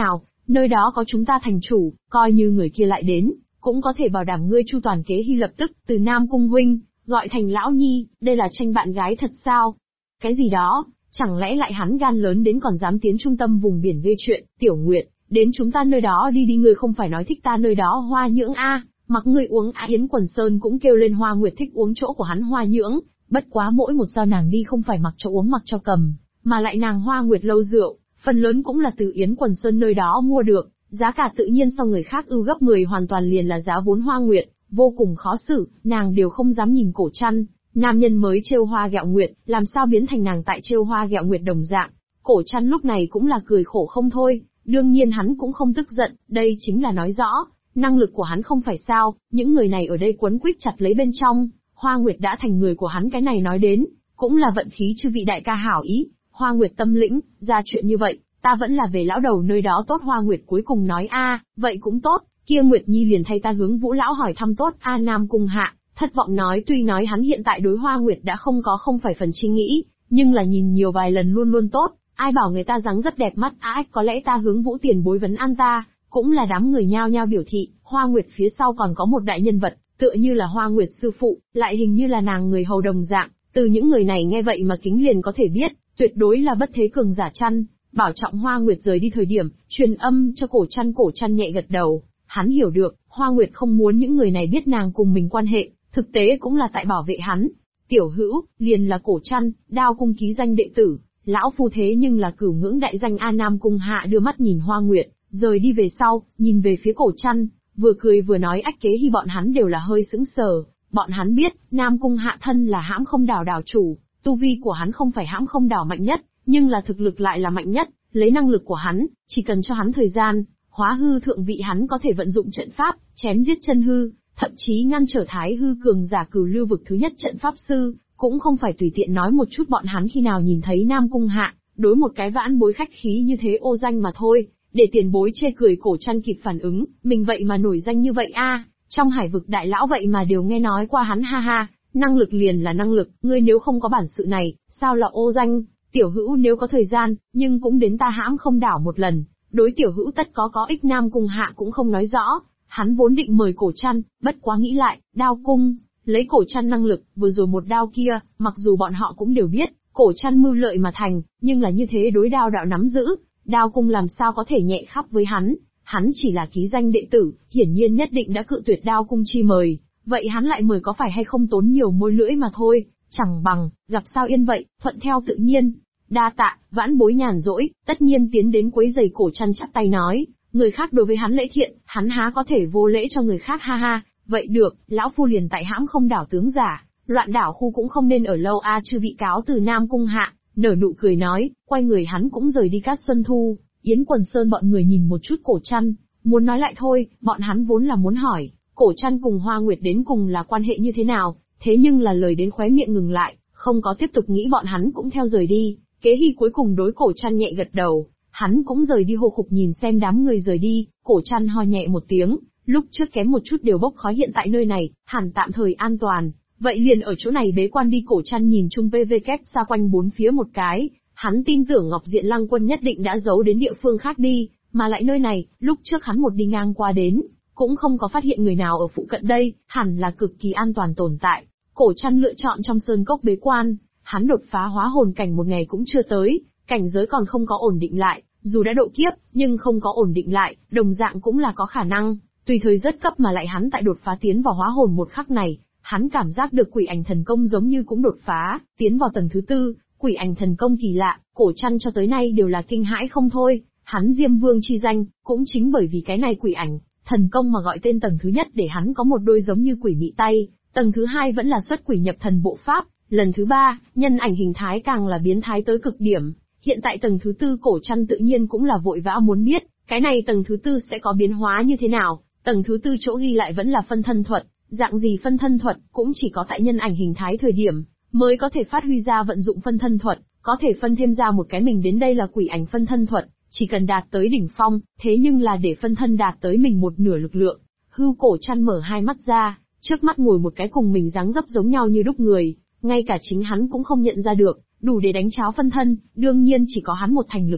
nơi đó có chúng ta thành chủ, coi như người kia lại đến, cũng có thể bảo đảm ngươi chu toàn kế hy lập tức, từ Nam Cung huynh, gọi thành lão nhi, đây là tranh bạn gái thật sao? Cái gì đó, chẳng lẽ lại hắn gan lớn đến còn dám tiến trung tâm vùng biển gây chuyện, Tiểu Nguyệt, đến chúng ta nơi đó đi ngươi không phải nói thích ta nơi đó Hoa Nhưỡng a, mặc ngươi uống Yến Quần Sơn cũng kêu lên Hoa Nguyệt thích uống chỗ của hắn Hoa Nhưỡng, bất quá mỗi một giao nàng đi không phải mặc cho uống mặc cho cầm, mà lại nàng Hoa Nguyệt lâu rượu, phần lớn cũng là từ Yến Quần Sơn nơi đó mua được, giá cả tự nhiên so người khác ưu gấp 10 hoàn toàn liền là giá vốn Hoa Nguyệt, vô cùng khó xử, nàng đều không dám nhìn Cổ Trăn, nam nhân mới trêu hoa ghẹo nguyệt, làm sao biến thành nàng tại trêu hoa ghẹo nguyệt đồng dạng. Cổ Trăn lúc này cũng là cười khổ không thôi, đương nhiên hắn cũng không tức giận, đây chính là nói rõ, năng lực của hắn không phải sao, những người này ở đây quấn quýt chặt lấy bên trong, Hoa Nguyệt đã thành người của hắn cái này nói đến, cũng là vận khí chư vị đại ca hảo ý, Hoa Nguyệt tâm lĩnh, ra chuyện như vậy, ta vẫn là về lão đầu nơi đó tốt. Hoa Nguyệt cuối cùng nói vậy cũng tốt, kia Nguyệt Nhi liền thay ta hướng Vũ lão hỏi thăm tốt. Nam Cung Hạ, thất vọng nói tuy nói hắn hiện tại đối Hoa Nguyệt đã không phải phần chi nghĩ, nhưng là nhìn nhiều vài lần luôn luôn tốt, ai bảo người ta dáng rất đẹp mắt. Có lẽ ta hướng Vũ tiền bối vấn an ta, cũng là đám người nhao nhao biểu thị, Hoa Nguyệt phía sau còn có một đại nhân vật, tựa như là Hoa Nguyệt sư phụ, lại hình như là nàng người hầu đồng dạng, từ những người này nghe vậy mà kính liền có thể biết, tuyệt đối là bất thế cường giả chăn. Bảo trọng Hoa Nguyệt rời đi thời điểm, truyền âm cho Cổ Trăn nhẹ gật đầu, hắn hiểu được, Hoa Nguyệt không muốn những người này biết nàng cùng mình quan hệ, thực tế cũng là tại bảo vệ hắn. Tiểu hữu, liền là Cổ Trăn, Đao cung ký danh đệ tử, lão phu thế nhưng là cửu ngưỡng đại danh. Nam Cung Hạ đưa mắt nhìn Hoa Nguyệt, rời đi về sau, nhìn về phía Cổ Trăn, vừa cười vừa nói ách kế hy bọn hắn đều là hơi sững sờ, bọn hắn biết, Nam Cung Hạ thân là hãm không đảo đảo chủ, tu vi của hắn không phải hãm không đảo mạnh nhất, nhưng là thực lực lại là mạnh nhất, lấy năng lực của hắn, chỉ cần cho hắn thời gian, hóa hư thượng vị hắn có thể vận dụng trận pháp, chém giết chân hư, thậm chí ngăn trở thái hư cường giả cửu lưu vực thứ nhất trận pháp sư, cũng không phải tùy tiện nói một chút. Bọn hắn khi nào nhìn thấy Nam Cung Hạ, đối một cái vãn bối khách khí như thế ô danh mà thôi, để tiền bối chê cười. Cổ Trăn kịp phản ứng, mình vậy mà nổi danh như vậy trong hải vực đại lão vậy mà đều nghe nói qua hắn. Ha, năng lực liền là năng lực, ngươi nếu không có bản sự này, sao là ô danh? Tiểu hữu nếu có thời gian, nhưng cũng đến ta hãm không đảo một lần, đối tiểu hữu tất có ích. Nam Cung Hạ cũng không nói rõ, hắn vốn định mời Cổ Trăn, bất quá nghĩ lại, Đao cung, lấy Cổ Trăn năng lực, vừa rồi một đao kia, mặc dù bọn họ cũng đều biết, Cổ Trăn mưu lợi mà thành, nhưng là như thế đối đao đạo nắm giữ, Đao cung làm sao có thể nhẹ khắp với hắn chỉ là ký danh đệ tử, hiển nhiên nhất định đã cự tuyệt Đao cung chi mời, vậy hắn lại mời có phải hay không tốn nhiều môi lưỡi mà thôi, chẳng bằng, gặp sao yên vậy, thuận theo tự nhiên. Đa tạ, vãn bối nhàn rỗi, tất nhiên tiến đến quấy giày. Cổ Trăn chắp tay nói, người khác đối với hắn lễ thiện, hắn há có thể vô lễ cho người khác. Ha, vậy được, lão phu liền tại hãm không đảo tướng giả, loạn đảo khu cũng không nên ở lâu. Chư vị cáo từ. Nam Cung Hạ, nở nụ cười nói, quay người hắn cũng rời đi. Cát Xuân Thu, Yến Quần Sơn bọn người nhìn một chút Cổ Trăn, muốn nói lại thôi, bọn hắn vốn là muốn hỏi, Cổ Trăn cùng Hoa Nguyệt đến cùng là quan hệ như thế nào, thế nhưng là lời đến khóe miệng ngừng lại, không có tiếp tục nghĩ. Bọn hắn cũng theo rời đi. Kế hy cuối cùng đối Cổ Trăn nhẹ gật đầu, hắn cũng rời đi. Hồ Khục nhìn xem đám người rời đi, Cổ Trăn ho nhẹ một tiếng, lúc trước kém một chút đều bốc khói, hiện tại nơi này, hẳn tạm thời an toàn, vậy liền ở chỗ này bế quan đi. Cổ Trăn nhìn chung PVK xa quanh bốn phía một cái, hắn tin tưởng Ngọc Diện Lăng Quân nhất định đã giấu đến địa phương khác đi, mà lại nơi này, lúc trước hắn một đi ngang qua đến, cũng không có phát hiện người nào ở phụ cận đây, hẳn là cực kỳ an toàn tồn tại. Cổ Trăn lựa chọn trong sơn cốc bế quan. Hắn đột phá hóa hồn cảnh một ngày cũng chưa tới, cảnh giới còn không có ổn định lại, dù đã độ kiếp, nhưng không có ổn định lại, đồng dạng cũng là có khả năng, tùy thời rất cấp. Mà lại hắn tại đột phá tiến vào hóa hồn một khắc này, hắn cảm giác được quỷ ảnh thần công giống như cũng đột phá, tiến vào tầng thứ 4, quỷ ảnh thần công kỳ lạ, Cổ Trăn cho tới nay đều là kinh hãi không thôi, hắn Diêm Vương chi danh, cũng chính bởi vì cái này quỷ ảnh thần công mà gọi tên tầng thứ nhất để hắn có một đôi giống như quỷ mị tay, tầng thứ 2 vẫn là xuất quỷ nhập thần bộ pháp. Lần thứ 3, nhân ảnh hình thái càng là biến thái tới cực điểm. Hiện tại tầng thứ 4 Cổ Trăn tự nhiên cũng là vội vã muốn biết, cái này tầng thứ 4 sẽ có biến hóa như thế nào. Tầng thứ 4 chỗ ghi lại vẫn là phân thân thuật, dạng gì phân thân thuật, cũng chỉ có tại nhân ảnh hình thái thời điểm, mới có thể phát huy ra vận dụng phân thân thuật, có thể phân thêm ra một cái mình đến đây là quỷ ảnh phân thân thuật, chỉ cần đạt tới đỉnh phong, thế nhưng là để phân thân đạt tới mình một nửa lực lượng. Cổ Trăn mở hai mắt ra, trước mắt ngồi một cái cùng mình dáng dấp giống nhau như đúc người. Ngay cả chính hắn cũng không nhận ra được, đủ để đánh cháo phân thân, đương nhiên chỉ có hắn một thành lực lượng,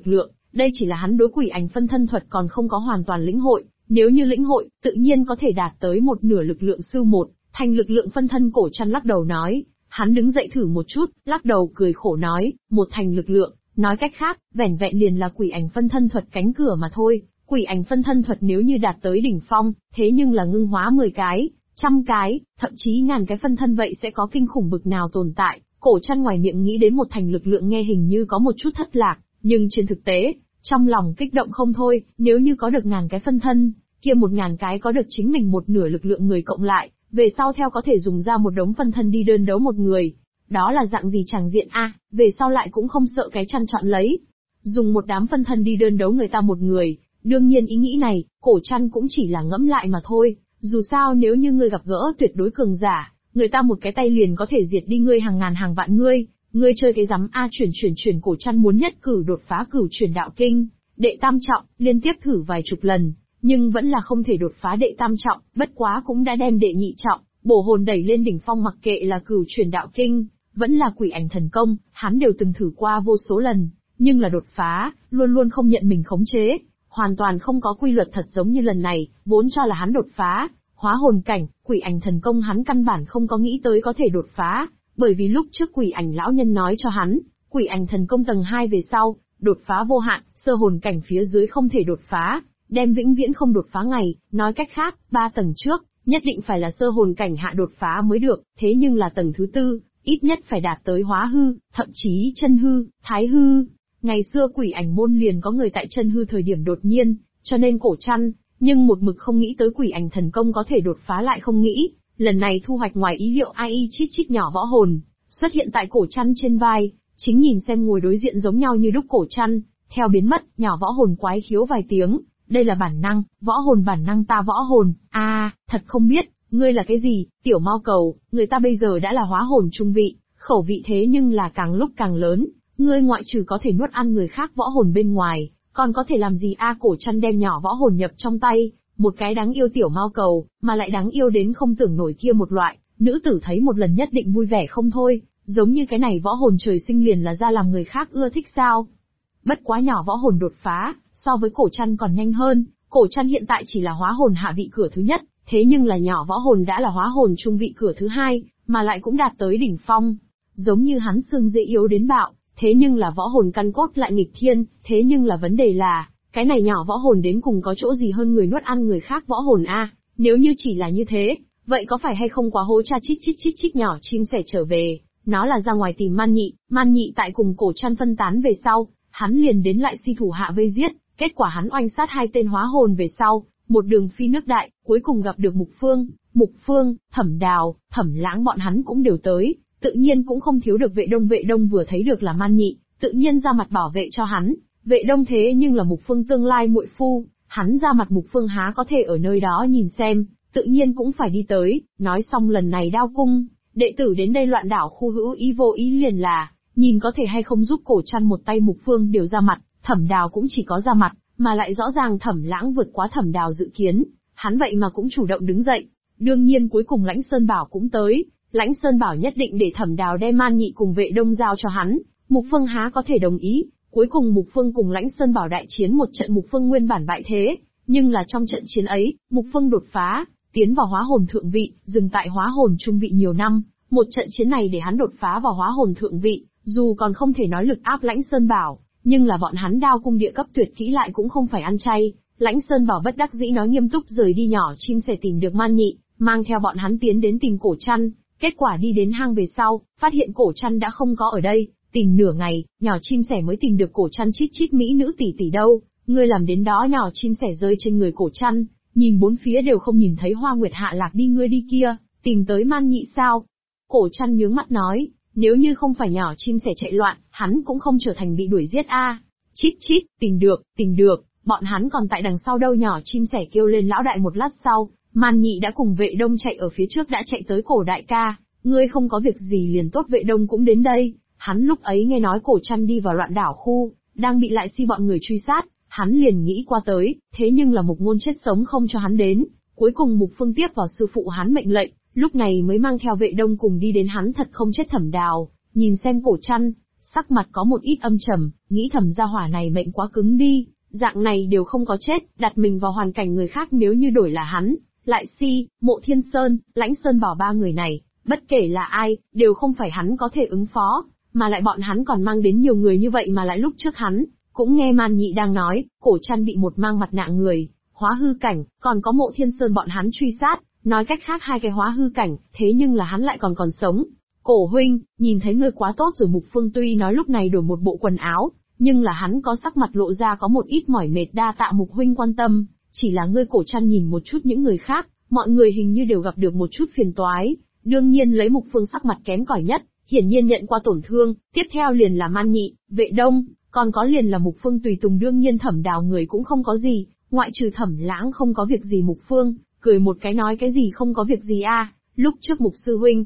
Đây chỉ là hắn đối quỷ ảnh phân thân thuật còn không có hoàn toàn lĩnh hội, nếu như lĩnh hội, tự nhiên có thể đạt tới một nửa lực lượng sư một, thành lực lượng phân thân. Cổ Trăn lắc đầu nói, hắn đứng dậy thử một chút, lắc đầu cười khổ nói, một thành lực lượng, nói cách khác, vẻn vẹn liền là quỷ ảnh phân thân thuật cánh cửa mà thôi. Quỷ ảnh phân thân thuật nếu như đạt tới đỉnh phong, thế nhưng là ngưng hóa 10 cái, 100 cái, thậm chí ngàn cái phân thân vậy sẽ có kinh khủng bực nào tồn tại. Cổ Trăn ngoài miệng nghĩ đến một thành lực lượng nghe hình như có một chút thất lạc, nhưng trên thực tế, trong lòng kích động không thôi, nếu như có được ngàn cái phân thân, kia 1000 cái có được chính mình một nửa lực lượng người cộng lại, về sau theo có thể dùng ra một đống phân thân đi đơn đấu một người. Đó là dạng gì tràng diện a, về sau lại cũng không sợ cái chăn chọn lấy. Dùng một đám phân thân đi đơn đấu người ta một người, đương nhiên ý nghĩ này, Cổ Trăn cũng chỉ là ngẫm lại mà thôi, dù sao nếu như ngươi gặp gỡ tuyệt đối cường giả, người ta một cái tay liền có thể diệt đi ngươi hàng ngàn hàng vạn ngươi chơi cái rắm a. Chuyển Cổ Trăn muốn nhất cử đột phá cửu chuyển đạo kinh, đệ tam trọng, liên tiếp thử vài chục lần, nhưng vẫn là không thể đột phá đệ tam trọng, bất quá cũng đã đem đệ nhị trọng, bổ hồn đẩy lên đỉnh phong. Mặc kệ là cửu chuyển đạo kinh, vẫn là quỷ ảnh thần công, hắn đều từng thử qua vô số lần, nhưng là đột phá, luôn luôn không nhận mình khống chế, hoàn toàn không có quy luật thật giống như lần này, vốn cho là hắn đột phá, hóa hồn cảnh, quỷ ảnh thần công hắn căn bản không có nghĩ tới có thể đột phá, bởi vì lúc trước quỷ ảnh lão nhân nói cho hắn, quỷ ảnh thần công tầng 2 về sau, đột phá vô hạn, sơ hồn cảnh phía dưới không thể đột phá, đem vĩnh viễn không đột phá ngày, nói cách khác, 3 tầng trước, nhất định phải là sơ hồn cảnh hạ đột phá mới được, thế nhưng là tầng thứ 4, ít nhất phải đạt tới hóa hư, thậm chí chân hư, thái hư. Ngày xưa quỷ ảnh môn liền có người tại chân hư thời điểm đột nhiên, cho nên Cổ Trăn, nhưng một mực không nghĩ tới quỷ ảnh thần công có thể đột phá lại không nghĩ, lần này thu hoạch ngoài ý liệu ai chít chít nhỏ võ hồn, xuất hiện tại Cổ Trăn trên vai, chính nhìn xem ngồi đối diện giống nhau như đúc Cổ Trăn, theo biến mất, nhỏ võ hồn quái khiếu vài tiếng, đây là bản năng, võ hồn bản năng ta võ hồn, thật không biết, ngươi là cái gì, tiểu mao cầu, người ta bây giờ đã là hóa hồn trung vị, khẩu vị thế nhưng là càng lúc càng lớn, ngươi ngoại trừ có thể nuốt ăn người khác võ hồn bên ngoài, còn có thể làm gì Cổ Trăn đem nhỏ võ hồn nhập trong tay, một cái đáng yêu tiểu mao cầu, mà lại đáng yêu đến không tưởng nổi kia một loại, nữ tử thấy một lần nhất định vui vẻ không thôi, giống như cái này võ hồn trời sinh liền là ra làm người khác ưa thích sao. Bất quá nhỏ võ hồn đột phá, so với Cổ Trăn còn nhanh hơn, Cổ Trăn hiện tại chỉ là hóa hồn hạ vị cửa thứ nhất, thế nhưng là nhỏ võ hồn đã là hóa hồn trung vị cửa thứ hai, mà lại cũng đạt tới đỉnh phong. Giống như hắn xương dễ yếu đến bạo, thế nhưng là võ hồn căn cốt lại nghịch thiên, thế nhưng là vấn đề là, cái này nhỏ võ hồn đến cùng có chỗ gì hơn người nuốt ăn người khác võ hồn nếu như chỉ là như thế, vậy có phải hay không quá hố cha chít chít nhỏ chim sẻ trở về, nó là ra ngoài tìm Man Nhị tại cùng Cổ Trăn phân tán về sau, hắn liền đến lại si thủ hạ vây giết, kết quả hắn oanh sát 2 tên hóa hồn về sau, một đường phi nước đại, cuối cùng gặp được Mục Phương, Thẩm Đào, Thẩm Lãng bọn hắn cũng đều tới, tự nhiên cũng không thiếu được Vệ Đông vừa thấy được là Man Nhị, tự nhiên ra mặt bảo vệ cho hắn. Vệ Đông thế nhưng là Mục Phương tương lai muội phu, hắn ra mặt Mục Phương há có thể ở nơi đó nhìn xem, tự nhiên cũng phải đi tới. Nói xong lần này Đao Cung, đệ tử đến đây loạn đảo khu hữu ý vô ý liền là, nhìn có thể hay không giúp Cổ Trăn một tay. Mục Phương đều ra mặt, Thẩm Đào cũng chỉ có ra mặt, mà lại rõ ràng Thẩm Lãng vượt quá Thẩm Đào dự kiến, hắn vậy mà cũng chủ động đứng dậy. Đương nhiên cuối cùng Lãnh Sơn Bảo cũng tới, Lãnh Sơn Bảo nhất định để Thẩm Đào đem Man Nhị cùng Vệ Đông giao cho hắn, Mục Phương há có thể đồng ý. Cuối cùng Mục Phương cùng Lãnh Sơn Bảo đại chiến một trận, Mục Phương nguyên bản bại thế, nhưng là trong trận chiến ấy, Mục Phương đột phá, tiến vào hóa hồn thượng vị, dừng tại hóa hồn trung vị nhiều năm, một trận chiến này để hắn đột phá vào hóa hồn thượng vị, dù còn không thể nói lực áp Lãnh Sơn Bảo, nhưng là bọn hắn Đao Cung địa cấp tuyệt kỹ lại cũng không phải ăn chay. Lãnh Sơn Bảo bất đắc dĩ nói nghiêm túc rời đi. nhỏ chim sẻ tìm được Man Nhị, mang theo bọn hắn tiến đến tìm Cổ Trăn, kết quả đi đến hang về sau, phát hiện Cổ Trăn đã không có ở đây. Tìm nửa ngày, nhỏ chim sẻ mới tìm được Cổ Trăn. Chít mỹ nữ tỷ tỷ đâu, ngươi làm đến đó. Nhỏ chim sẻ rơi trên người Cổ Trăn, nhìn bốn phía đều không nhìn thấy Hoa Nguyệt Hạ lạc đi. Ngươi đi kia, tìm tới Man Nhị sao? Cổ Trăn nhướng mắt nói, nếu như không phải nhỏ chim sẻ chạy loạn, hắn cũng không trở thành bị đuổi giết Chít, tìm được, bọn hắn còn tại đằng sau đâu. Nhỏ chim sẻ kêu lên. Lão đại một lát sau, Man Nhị đã cùng Vệ Đông chạy ở phía trước đã chạy tới. Cổ đại ca, ngươi không có việc gì liền tốt. Vệ Đông cũng đến đây. Hắn lúc ấy nghe nói Cổ Trăn đi vào loạn đảo khu, đang bị lại si bọn người truy sát, hắn liền nghĩ qua tới, thế nhưng là Mục Ngôn chết sống không cho hắn đến. Cuối cùng Mục Phương tiếp vào sư phụ hắn mệnh lệnh, lúc này mới mang theo Vệ Đông cùng đi đến. Hắn thật không chết. Thẩm Đào, nhìn xem Cổ Trăn, sắc mặt có một ít âm trầm, nghĩ thầm gia hỏa này mệnh quá cứng đi, dạng này đều không có chết, đặt mình vào hoàn cảnh người khác nếu như đổi là hắn, lại Mộ Thiên Sơn, Lãnh Sơn Bảo ba người này, bất kể là ai, đều không phải hắn có thể ứng phó, mà lại bọn hắn còn mang đến nhiều người như vậy mà lại lúc trước hắn, cũng nghe Man Nhị đang nói, Cổ Trăn bị một mang mặt nạ người, hóa hư cảnh, còn có Mộ Thiên Sơn bọn hắn truy sát, nói cách khác hai cái hóa hư cảnh, thế nhưng là hắn lại còn sống. Cổ huynh, nhìn thấy ngươi quá tốt rồi. Mục Phương tuy nói lúc này đổi một bộ quần áo, nhưng là hắn có sắc mặt lộ ra có một ít mỏi mệt. Đa tạ Mục huynh quan tâm, chỉ là ngươi Cổ Trăn nhìn một chút những người khác, mọi người hình như đều gặp được một chút phiền toái, đương nhiên lấy Mục Phương sắc mặt kém cỏi nhất, hiển nhiên nhận qua tổn thương, tiếp theo liền là Man Nhị, Vệ Đông, còn có liền là Mục Phương tùy tùng. Đương nhiên Thẩm Đào người cũng không có gì, ngoại trừ Thẩm Lãng không có việc gì. Mục Phương cười một cái nói cái gì không có việc gì a? Lúc trước Mục sư huynh,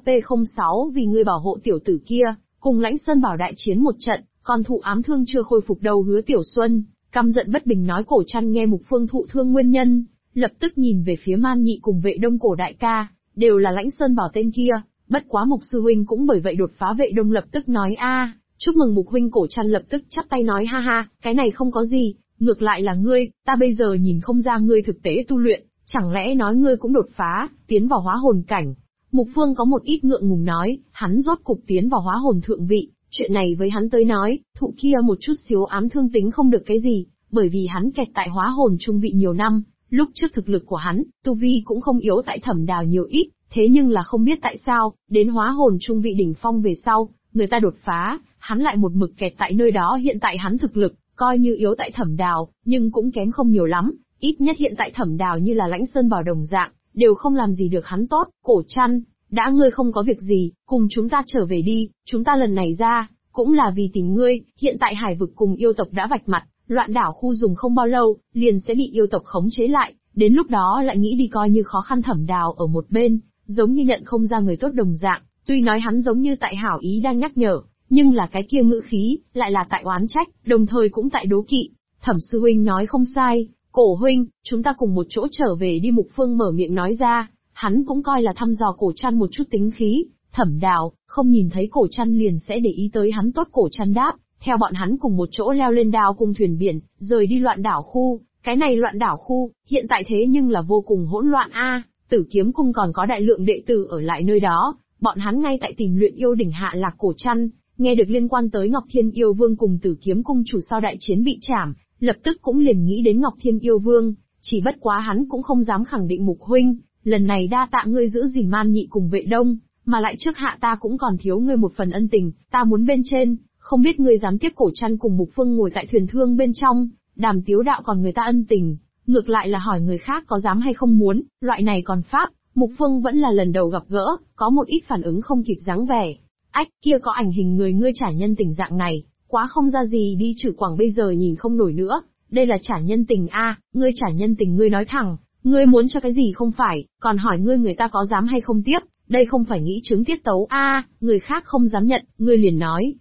POP06 vì ngươi bảo hộ tiểu tử kia, cùng Lãnh Sơn Bảo đại chiến một trận, còn thụ ám thương chưa khôi phục đâu. Hứa Tiểu Xuân, căm giận bất bình nói. Cổ Trăn nghe Mục Phương thụ thương nguyên nhân, lập tức nhìn về phía Man Nhị cùng Vệ Đông. Cổ đại ca, đều là Lãnh Sơn Bảo tên kia, bất quá Mục sư huynh cũng bởi vậy đột phá. Vệ Đông lập tức nói chúc mừng Mục huynh. Cổ Trăn lập tức chắp tay nói ha ha, cái này không có gì, ngược lại là ngươi, ta bây giờ nhìn không ra ngươi thực tế tu luyện, chẳng lẽ nói ngươi cũng đột phá, tiến vào hóa hồn cảnh. Mục Phương có một ít ngượng ngùng nói, hắn rốt cục tiến vào hóa hồn thượng vị, chuyện này với hắn tới nói, thụ kia một chút xíu ám thương tính không được cái gì, bởi vì hắn kẹt tại hóa hồn trung vị nhiều năm, lúc trước thực lực của hắn, tu vi cũng không yếu tại Thẩm Đào nhiều ít, thế nhưng là không biết tại sao, đến hóa hồn trung vị đỉnh phong về sau, người ta đột phá, hắn lại một mực kẹt tại nơi đó. Hiện tại hắn thực lực, coi như yếu tại Thẩm Đào, nhưng cũng kém không nhiều lắm, ít nhất hiện tại Thẩm Đào như là Lãnh Sơn Bảo đồng dạng, đều không làm gì được hắn tốt. Cổ Trăn, đã ngươi không có việc gì, cùng chúng ta trở về đi, chúng ta lần này ra, cũng là vì tìm ngươi. Hiện tại hải vực cùng yêu tộc đã vạch mặt, loạn đảo khu dùng không bao lâu, liền sẽ bị yêu tộc khống chế lại, đến lúc đó lại nghĩ đi coi như khó khăn. Thẩm Đào ở một bên, giống như nhận không ra người tốt đồng dạng, tuy nói hắn giống như tại hảo ý đang nhắc nhở, nhưng là cái kia ngữ khí, lại là tại oán trách, đồng thời cũng tại đố kỵ. Thẩm sư huynh nói không sai, Cổ huynh, chúng ta cùng một chỗ trở về đi. Mục Phương mở miệng nói ra, hắn cũng coi là thăm dò Cổ Trăn một chút tính khí. Thẩm Đào, không nhìn thấy Cổ Trăn liền sẽ để ý tới hắn tốt. Cổ Trăn đáp, theo bọn hắn cùng một chỗ leo lên đao cung thuyền biển, rời đi loạn đảo khu. Cái này loạn đảo khu, hiện tại thế nhưng là vô cùng hỗn loạn Tử Kiếm cung còn có đại lượng đệ tử ở lại nơi đó, bọn hắn ngay tại tìm luyện yêu đỉnh hạ lạc. Cổ Trăn, nghe được liên quan tới Ngọc Thiên Yêu Vương cùng Tử Kiếm cung chủ sau đại chiến bị trảm, lập tức cũng liền nghĩ đến Ngọc Thiên Yêu Vương, chỉ bất quá hắn cũng không dám khẳng định. Mục huynh, lần này đa tạ ngươi giữ gìn Man Nhị cùng Vệ Đông, mà lại trước hạ ta cũng còn thiếu ngươi một phần ân tình, ta muốn bên trên, không biết ngươi dám tiếp. Cổ Trăn cùng Mục Phương ngồi tại thuyền thương bên trong, đàm tiếu đạo còn người ta ân tình, ngược lại là hỏi người khác có dám hay không muốn, loại này còn pháp. Mục Phương vẫn là lần đầu gặp gỡ, có một ít phản ứng không kịp dáng vẻ. Ách, kia có ảnh hình người ngươi trả nhân tình dạng này, quá không ra gì đi. Trừ Quảng bây giờ nhìn không nổi nữa, đây là trả nhân tình ngươi trả nhân tình ngươi nói thẳng, ngươi muốn cho cái gì không phải, còn hỏi ngươi người ta có dám hay không tiếp, đây không phải nghĩ chứng tiết tấu người khác không dám nhận, ngươi liền nói,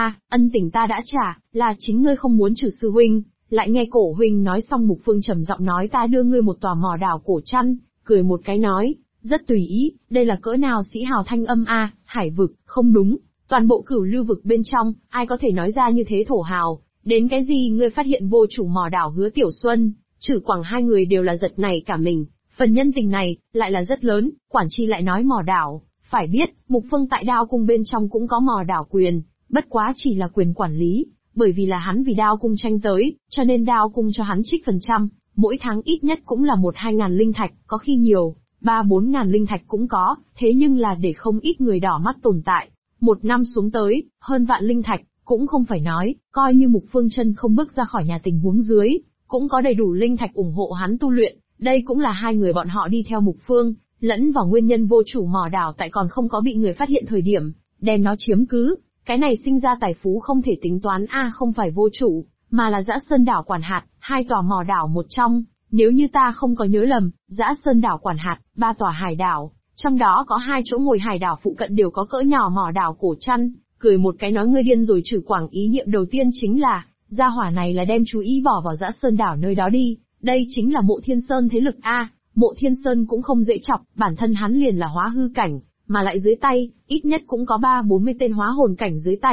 ân tình ta đã trả, là chính ngươi không muốn. Trừ sư huynh, lại nghe Cổ huynh nói xong. Mục Phương trầm giọng nói, ta đưa ngươi một tòa mỏ đảo. Cổ Trăn, cười một cái nói, rất tùy ý, đây là cỡ nào sĩ hào thanh âm hải vực, không đúng. Toàn bộ Cửu Lưu vực bên trong, ai có thể nói ra như thế thổ hào, đến cái gì ngươi phát hiện vô chủ mỏ đảo. Hứa Tiểu Xuân, Trử Quảng hai người đều là giật nảy cả mình, phần nhân tình này, lại là rất lớn. Quản chi lại nói mỏ đảo, phải biết, Mục Phương tại Đao cung bên trong cũng có mỏ đảo quyền, bất quá chỉ là quyền quản lý, bởi vì là hắn vì Đao cung tranh tới, cho nên Đao cung cho hắn trích phần trăm, mỗi tháng ít nhất cũng là 1-2 ngàn linh thạch, có khi nhiều, 3-4 ngàn linh thạch cũng có, thế nhưng là để không ít người đỏ mắt tồn tại. Một năm xuống tới, hơn vạn linh thạch, cũng không phải nói, coi như Mục Phương chân không bước ra khỏi nhà tình huống dưới, cũng có đầy đủ linh thạch ủng hộ hắn tu luyện, đây cũng là hai người bọn họ đi theo Mục Phương, lẫn vào nguyên nhân vô chủ mỏ đảo tại còn không có bị người phát hiện thời điểm, đem nó chiếm cứ, cái này sinh ra tài phú không thể tính toán không phải vô chủ, mà là Dã Sơn đảo quản hạt, 2 tòa mỏ đảo một trong, nếu như ta không có nhớ lầm, Dã Sơn đảo quản hạt, 3 tòa hải đảo. Trong đó có 2 chỗ ngồi hải đảo phụ cận đều có cỡ nhỏ mỏ đảo. Cổ Trăn, cười một cái nói ngươi điên rồi. Trừ Quảng ý niệm đầu tiên chính là, gia hỏa này là đem chú ý bỏ vào Dã Sơn đảo nơi đó đi, đây chính là Mộ Thiên Sơn thế lực Mộ Thiên Sơn cũng không dễ chọc, bản thân hắn liền là hóa hư cảnh, mà lại dưới tay, ít nhất cũng có 30-40 tên hóa hồn cảnh dưới tay,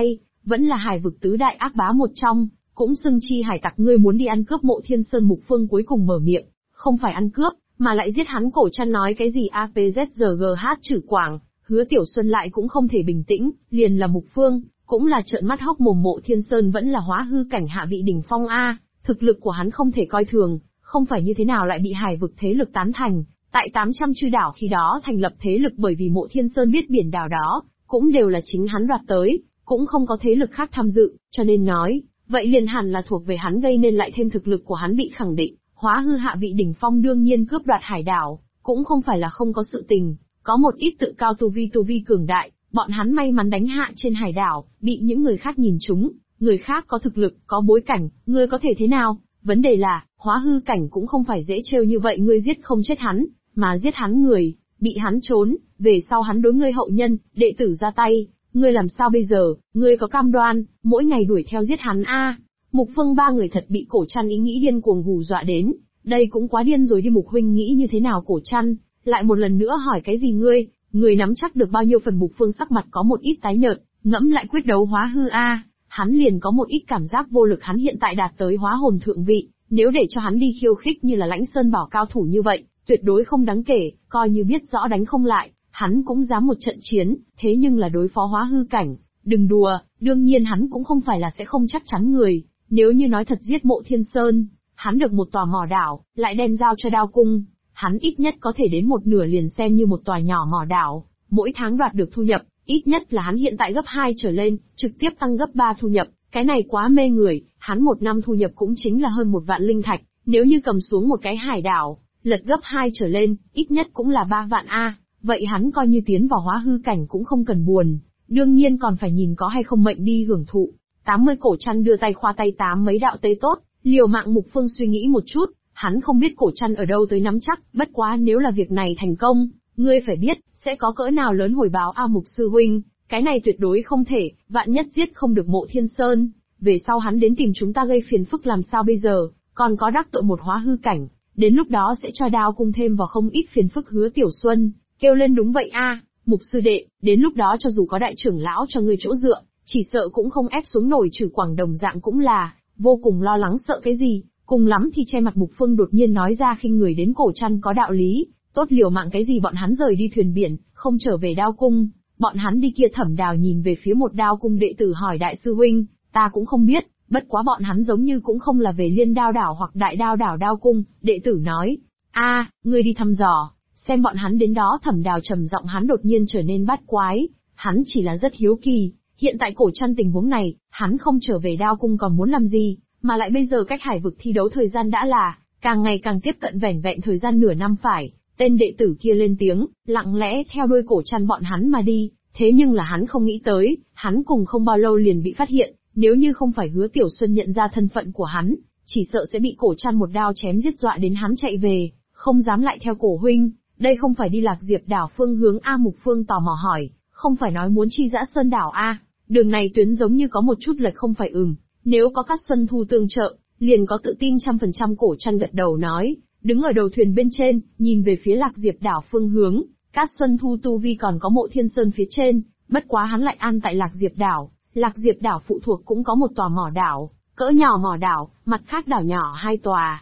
vẫn là hải vực tứ đại ác bá một trong, cũng xưng chi hải tặc. Ngươi muốn đi ăn cướp Mộ Thiên Sơn? Mục Phương cuối cùng mở miệng, không phải ăn cướp, mà lại giết hắn. Cổ Trăn nói cái gì APZGH chử quảng, Hứa Tiểu Xuân lại cũng không thể bình tĩnh, liền là Mục Phương, cũng là trợn mắt hốc mồm. Mộ Thiên Sơn vẫn là hóa hư cảnh hạ vị đỉnh phong a, thực lực của hắn không thể coi thường, không phải như thế nào lại bị hải vực thế lực tán thành. Tại 800 chư đảo khi đó thành lập thế lực bởi vì Mộ Thiên Sơn biết biển đảo đó, cũng đều là chính hắn đoạt tới, cũng không có thế lực khác tham dự, cho nên nói, vậy liền hẳn là thuộc về hắn gây nên lại thêm thực lực của hắn bị khẳng định, hóa hư hạ vị đỉnh phong đương nhiên cướp đoạt hải đảo, cũng không phải là không có sự tình, có một ít tự cao tu vi cường đại, bọn hắn may mắn đánh hạ trên hải đảo, bị những người khác nhìn trúng, người khác có thực lực, có bối cảnh, ngươi có thể thế nào? Vấn đề là, hóa hư cảnh cũng không phải dễ trêu như vậy. Ngươi giết không chết hắn, mà giết hắn người, bị hắn trốn, về sau hắn đối ngươi hậu nhân, đệ tử ra tay, ngươi làm sao bây giờ? Ngươi có cam đoan, mỗi ngày đuổi theo giết hắn a? Mục Phương ba người thật bị Cổ Trăn ý nghĩ điên cuồng hù dọa đến, đây cũng quá điên rồi đi. Mục huynh nghĩ như thế nào? Cổ Trăn lại một lần nữa hỏi cái gì? Ngươi nắm chắc được bao nhiêu phần? Mục Phương sắc mặt có một ít tái nhợt, ngẫm lại quyết đấu hóa hư a, hắn liền có một ít cảm giác vô lực. Hắn hiện tại đạt tới hóa hồn thượng vị, nếu để cho hắn đi khiêu khích như là Lãnh Sơn Bảo cao thủ như vậy, tuyệt đối không đáng kể, coi như biết rõ đánh không lại, hắn cũng dám một trận chiến, thế nhưng là đối phó hóa hư cảnh, đừng đùa. Đương nhiên hắn cũng không phải là sẽ không chắc chắn người, nếu như nói thật giết Mộ Thiên Sơn, hắn được một tòa mỏ đảo, lại đem giao cho Đao Cung, hắn ít nhất có thể đến một nửa liền xem như một tòa nhỏ mỏ đảo, mỗi tháng đoạt được thu nhập, ít nhất là hắn hiện tại gấp 2 trở lên, trực tiếp tăng gấp 3 thu nhập, cái này quá mê người. Hắn một năm thu nhập cũng chính là hơn 1 vạn linh thạch, nếu như cầm xuống một cái hải đảo, lật gấp 2 trở lên, ít nhất cũng là 3 vạn a, vậy hắn coi như tiến vào hóa hư cảnh cũng không cần buồn, đương nhiên còn phải nhìn có hay không mệnh đi hưởng thụ. 80 Cổ Trăn đưa tay khoa tay tám mấy đạo tế tốt, liều mạng. Mục Phương suy nghĩ một chút, hắn không biết Cổ Trăn ở đâu tới nắm chắc, bất quá nếu là việc này thành công, ngươi phải biết, sẽ có cỡ nào lớn hồi báo a. Mục sư huynh, cái này tuyệt đối không thể, vạn nhất giết không được Mộ Thiên Sơn, về sau hắn đến tìm chúng ta gây phiền phức làm sao bây giờ, còn có đắc tội một hóa hư cảnh, đến lúc đó sẽ cho Đao Cung thêm vào không ít phiền phức. Hứa Tiểu Xuân kêu lên đúng vậy a, Mục sư đệ, đến lúc đó cho dù có đại trưởng lão cho ngươi chỗ dựa, chỉ sợ cũng không ép xuống nổi. Trừ Quảng đồng dạng cũng là vô cùng lo lắng, sợ cái gì, cùng lắm thì che mặt. Mục Phương đột nhiên nói ra khinh người đến Cổ Trăn có đạo lý, tốt liều mạng cái gì? Bọn hắn rời đi thuyền biển, không trở về Đao Cung, bọn hắn đi kia. Thẩm Đào nhìn về phía một Đao Cung đệ tử hỏi đại sư huynh, ta cũng không biết, bất quá bọn hắn giống như cũng không là về Liên Đao đảo hoặc Đại Đao đảo. Đao Cung đệ tử nói, ngươi đi thăm dò, xem bọn hắn đến đó. Thẩm Đào trầm giọng, hắn đột nhiên trở nên bát quái, hắn chỉ là rất hiếu kỳ, hiện tại Cổ Trăn tình huống này, hắn không trở về Đao Cung còn muốn làm gì, mà lại bây giờ cách hải vực thi đấu thời gian đã là càng ngày càng tiếp cận, vẻn vẹn thời gian nửa năm phải. Tên đệ tử kia lên tiếng, lặng lẽ theo đuôi Cổ Trăn bọn hắn mà đi, thế nhưng là hắn không nghĩ tới, hắn cùng không bao lâu liền bị phát hiện, nếu như không phải Hứa Tiểu Xuân nhận ra thân phận của hắn, chỉ sợ sẽ bị Cổ Trăn một đao chém giết, dọa đến hắn chạy về, không dám lại theo Cổ huynh. Đây không phải đi Lạc Diệp đảo phương hướng a? Mục Phương tò mò hỏi, không phải nói muốn chi Dã Sơn đảo a? Đường này tuyến giống như có một chút lệch không phải? Nếu có Cát Xuân Thu tương trợ, liền có tự tin 100%. Cổ Trăn gật đầu nói, đứng ở đầu thuyền bên trên, nhìn về phía Lạc Diệp đảo phương hướng. Cát Xuân Thu tu vi còn có Mộ Thiên Sơn phía trên, bất quá hắn lại an tại Lạc Diệp đảo. Lạc Diệp đảo phụ thuộc cũng có một tòa mỏ đảo, cỡ nhỏ mỏ đảo, mặt khác đảo nhỏ 2 tòa.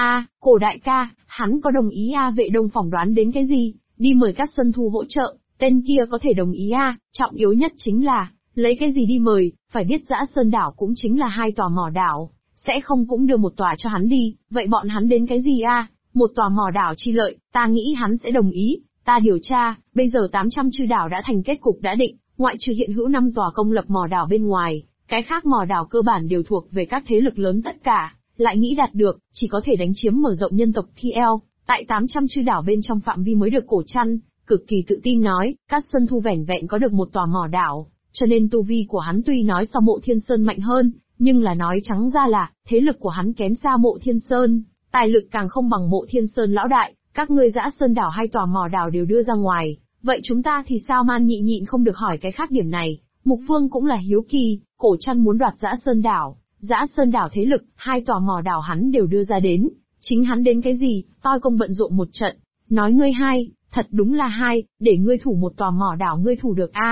Cổ đại ca, hắn có đồng ý Vệ Đông phỏng đoán đến cái gì? Đi mời Cát Xuân Thu hỗ trợ, tên kia có thể đồng ý trọng yếu nhất chính là, lấy cái gì đi mời, phải biết Dã Sơn đảo cũng chính là 2 tòa mỏ đảo, sẽ không cũng đưa một tòa cho hắn đi, vậy bọn hắn đến cái gì một tòa mỏ đảo chi lợi, ta nghĩ hắn sẽ đồng ý. Ta điều tra, bây giờ 800 chư đảo đã thành kết cục đã định, ngoại trừ hiện hữu 5 tòa công lập mỏ đảo bên ngoài, cái khác mỏ đảo cơ bản đều thuộc về các thế lực lớn tất cả, lại nghĩ đạt được, chỉ có thể đánh chiếm mở rộng nhân tộc TL, tại 800 chư đảo bên trong phạm vi mới được. Cổ Trăn cực kỳ tự tin nói, Cát Xuân Thu vẻn vẹn có được một tòa mỏ đảo, cho nên tu vi của hắn tuy nói so Mộ Thiên Sơn mạnh hơn, nhưng là nói trắng ra là, thế lực của hắn kém xa Mộ Thiên Sơn, tài lực càng không bằng Mộ Thiên Sơn lão đại. Các ngươi Dã Sơn đảo 2 tòa mỏ đảo đều đưa ra ngoài, vậy chúng ta thì sao? Man Nhị nhịn không được hỏi cái khác điểm này. Mục Phương cũng là hiếu kỳ, Cổ Trăn muốn đoạt Dã Sơn đảo. Dã Sơn đảo thế lực, 2 tòa mỏ đảo hắn đều đưa ra đến, chính hắn đến cái gì, toi công bận rộn một trận. Nói ngươi thật đúng là để ngươi thủ một tòa mỏ đảo ngươi thủ được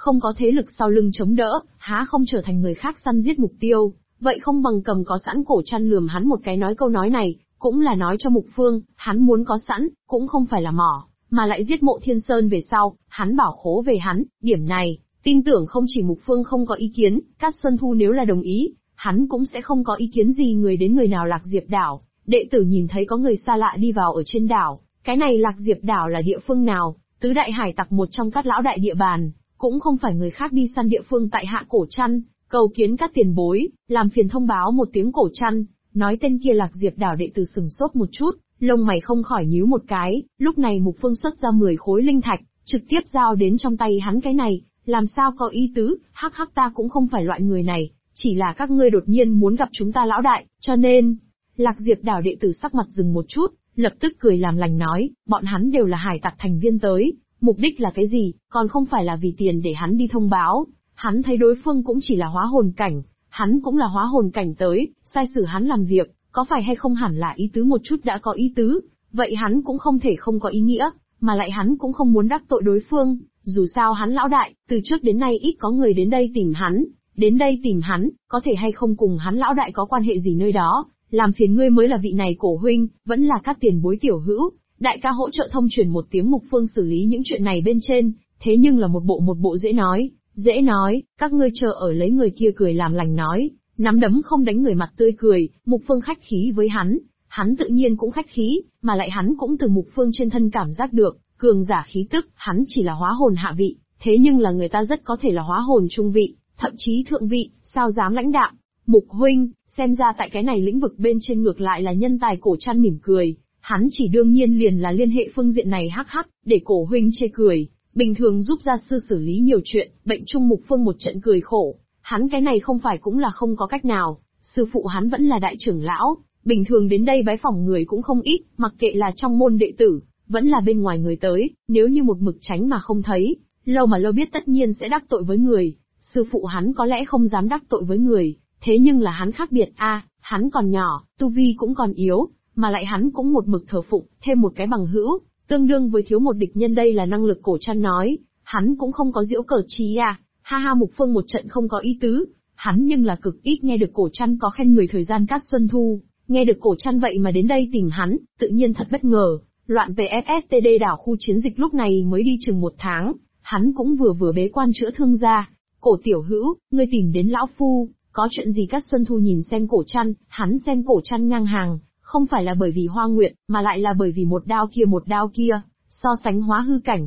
không có thế lực sau lưng chống đỡ, há không trở thành người khác săn giết mục tiêu, vậy không bằng cầm có sẵn cổ chăn lườm hắn một cái. Nói câu nói này, cũng là nói cho Mục Phương, hắn muốn có sẵn, cũng không phải là mỏ, mà lại giết Mộ Thiên Sơn về sau, hắn bảo khố về hắn, điểm này, tin tưởng không chỉ Mục Phương không có ý kiến, Cát Xuân Thu nếu là đồng ý, hắn cũng sẽ không có ý kiến gì. Người đến người nào Lạc Diệp đảo, đệ tử nhìn thấy có người xa lạ đi vào ở trên đảo, cái này Lạc Diệp đảo là địa phương nào, tứ đại hải tặc một trong Cát lão đại địa bàn, cũng không phải người khác đi săn địa phương tại hạ cổ chăn, cầu kiến các tiền bối, làm phiền thông báo một tiếng cổ chăn. Nói tên kia Lạc Diệp đảo đệ tử sừng sốt một chút, lông mày không khỏi nhíu một cái, lúc này Mục Phương xuất ra 10 khối linh thạch, trực tiếp giao đến trong tay hắn. Cái này, làm sao có ý tứ, hắc hắc, ta cũng không phải loại người này, chỉ là các ngươi đột nhiên muốn gặp chúng ta lão đại, cho nên... Lạc Diệp đảo đệ tử sắc mặt dừng một chút, lập tức cười làm lành nói, bọn hắn đều là hải tặc thành viên tới, mục đích là cái gì, còn không phải là vì tiền để hắn đi thông báo. Hắn thấy đối phương cũng chỉ là hóa hồn cảnh, hắn cũng là hóa hồn cảnh tới, sai sử hắn làm việc, có phải hay không hẳn là ý tứ một chút đã có ý tứ, vậy hắn cũng không thể không có ý nghĩa, mà lại hắn cũng không muốn đắc tội đối phương, dù sao hắn lão đại, từ trước đến nay ít có người đến đây tìm hắn, có thể hay không cùng hắn lão đại có quan hệ gì nơi đó, làm phiền ngươi mới là vị này cổ huynh, vẫn là các tiền bối tiểu hữu, đại ca hỗ trợ thông truyền một tiếng. Mục Phương xử lý những chuyện này bên trên, thế nhưng là một bộ dễ nói, các ngươi chờ ở lấy. Người kia cười làm lành nói, nắm đấm không đánh người mặt tươi cười. Mục Phương khách khí với hắn tự nhiên cũng khách khí, mà lại hắn cũng từ Mục Phương trên thân cảm giác được cường giả khí tức. Hắn chỉ là hóa hồn hạ vị, thế nhưng là người ta rất có thể là hóa hồn trung vị, thậm chí thượng vị, sao dám lãnh đạm. Mục huynh, xem ra tại cái này lĩnh vực bên trên ngược lại là nhân tài. Cổ chăn mỉm cười, hắn chỉ đương nhiên liền là liên hệ phương diện này. Hắc hắc, để cổ huynh chê cười, bình thường giúp gia sư xử lý nhiều chuyện. Bệnh chung Mục Phương một trận cười khổ, hắn cái này không phải cũng là không có cách nào, sư phụ hắn vẫn là đại trưởng lão, bình thường đến đây bái phỏng người cũng không ít, mặc kệ là trong môn đệ tử, vẫn là bên ngoài người tới, nếu như một mực tránh mà không thấy, lâu mà lâu biết tất nhiên sẽ đắc tội với người. Sư phụ hắn có lẽ không dám đắc tội với người, thế nhưng là hắn khác biệt hắn còn nhỏ, tu vi cũng còn yếu, mà lại hắn cũng một mực thờ phụng, thêm một cái bằng hữu, tương đương với thiếu một địch nhân. Đây là năng lực. Cổ chăn nói, hắn cũng không có giễu cợt chi ha ha. Mục Phương một trận không có ý tứ, hắn nhưng là cực ít nghe được cổ chăn có khen người. Thời gian Cát Xuân Thu, nghe được cổ chăn vậy mà đến đây tìm hắn, tự nhiên thật bất ngờ. Loạn PFSTD đảo khu chiến dịch lúc này mới đi chừng 1 tháng, hắn cũng vừa bế quan chữa thương ra. Cổ tiểu hữu, ngươi tìm đến lão phu, có chuyện gì? Cát Xuân Thu nhìn xem cổ chăn, hắn xem cổ chăn ngang hàng, không phải là bởi vì Hoa Nguyệt, mà lại là bởi vì một đao kia, so sánh hóa hư cảnh,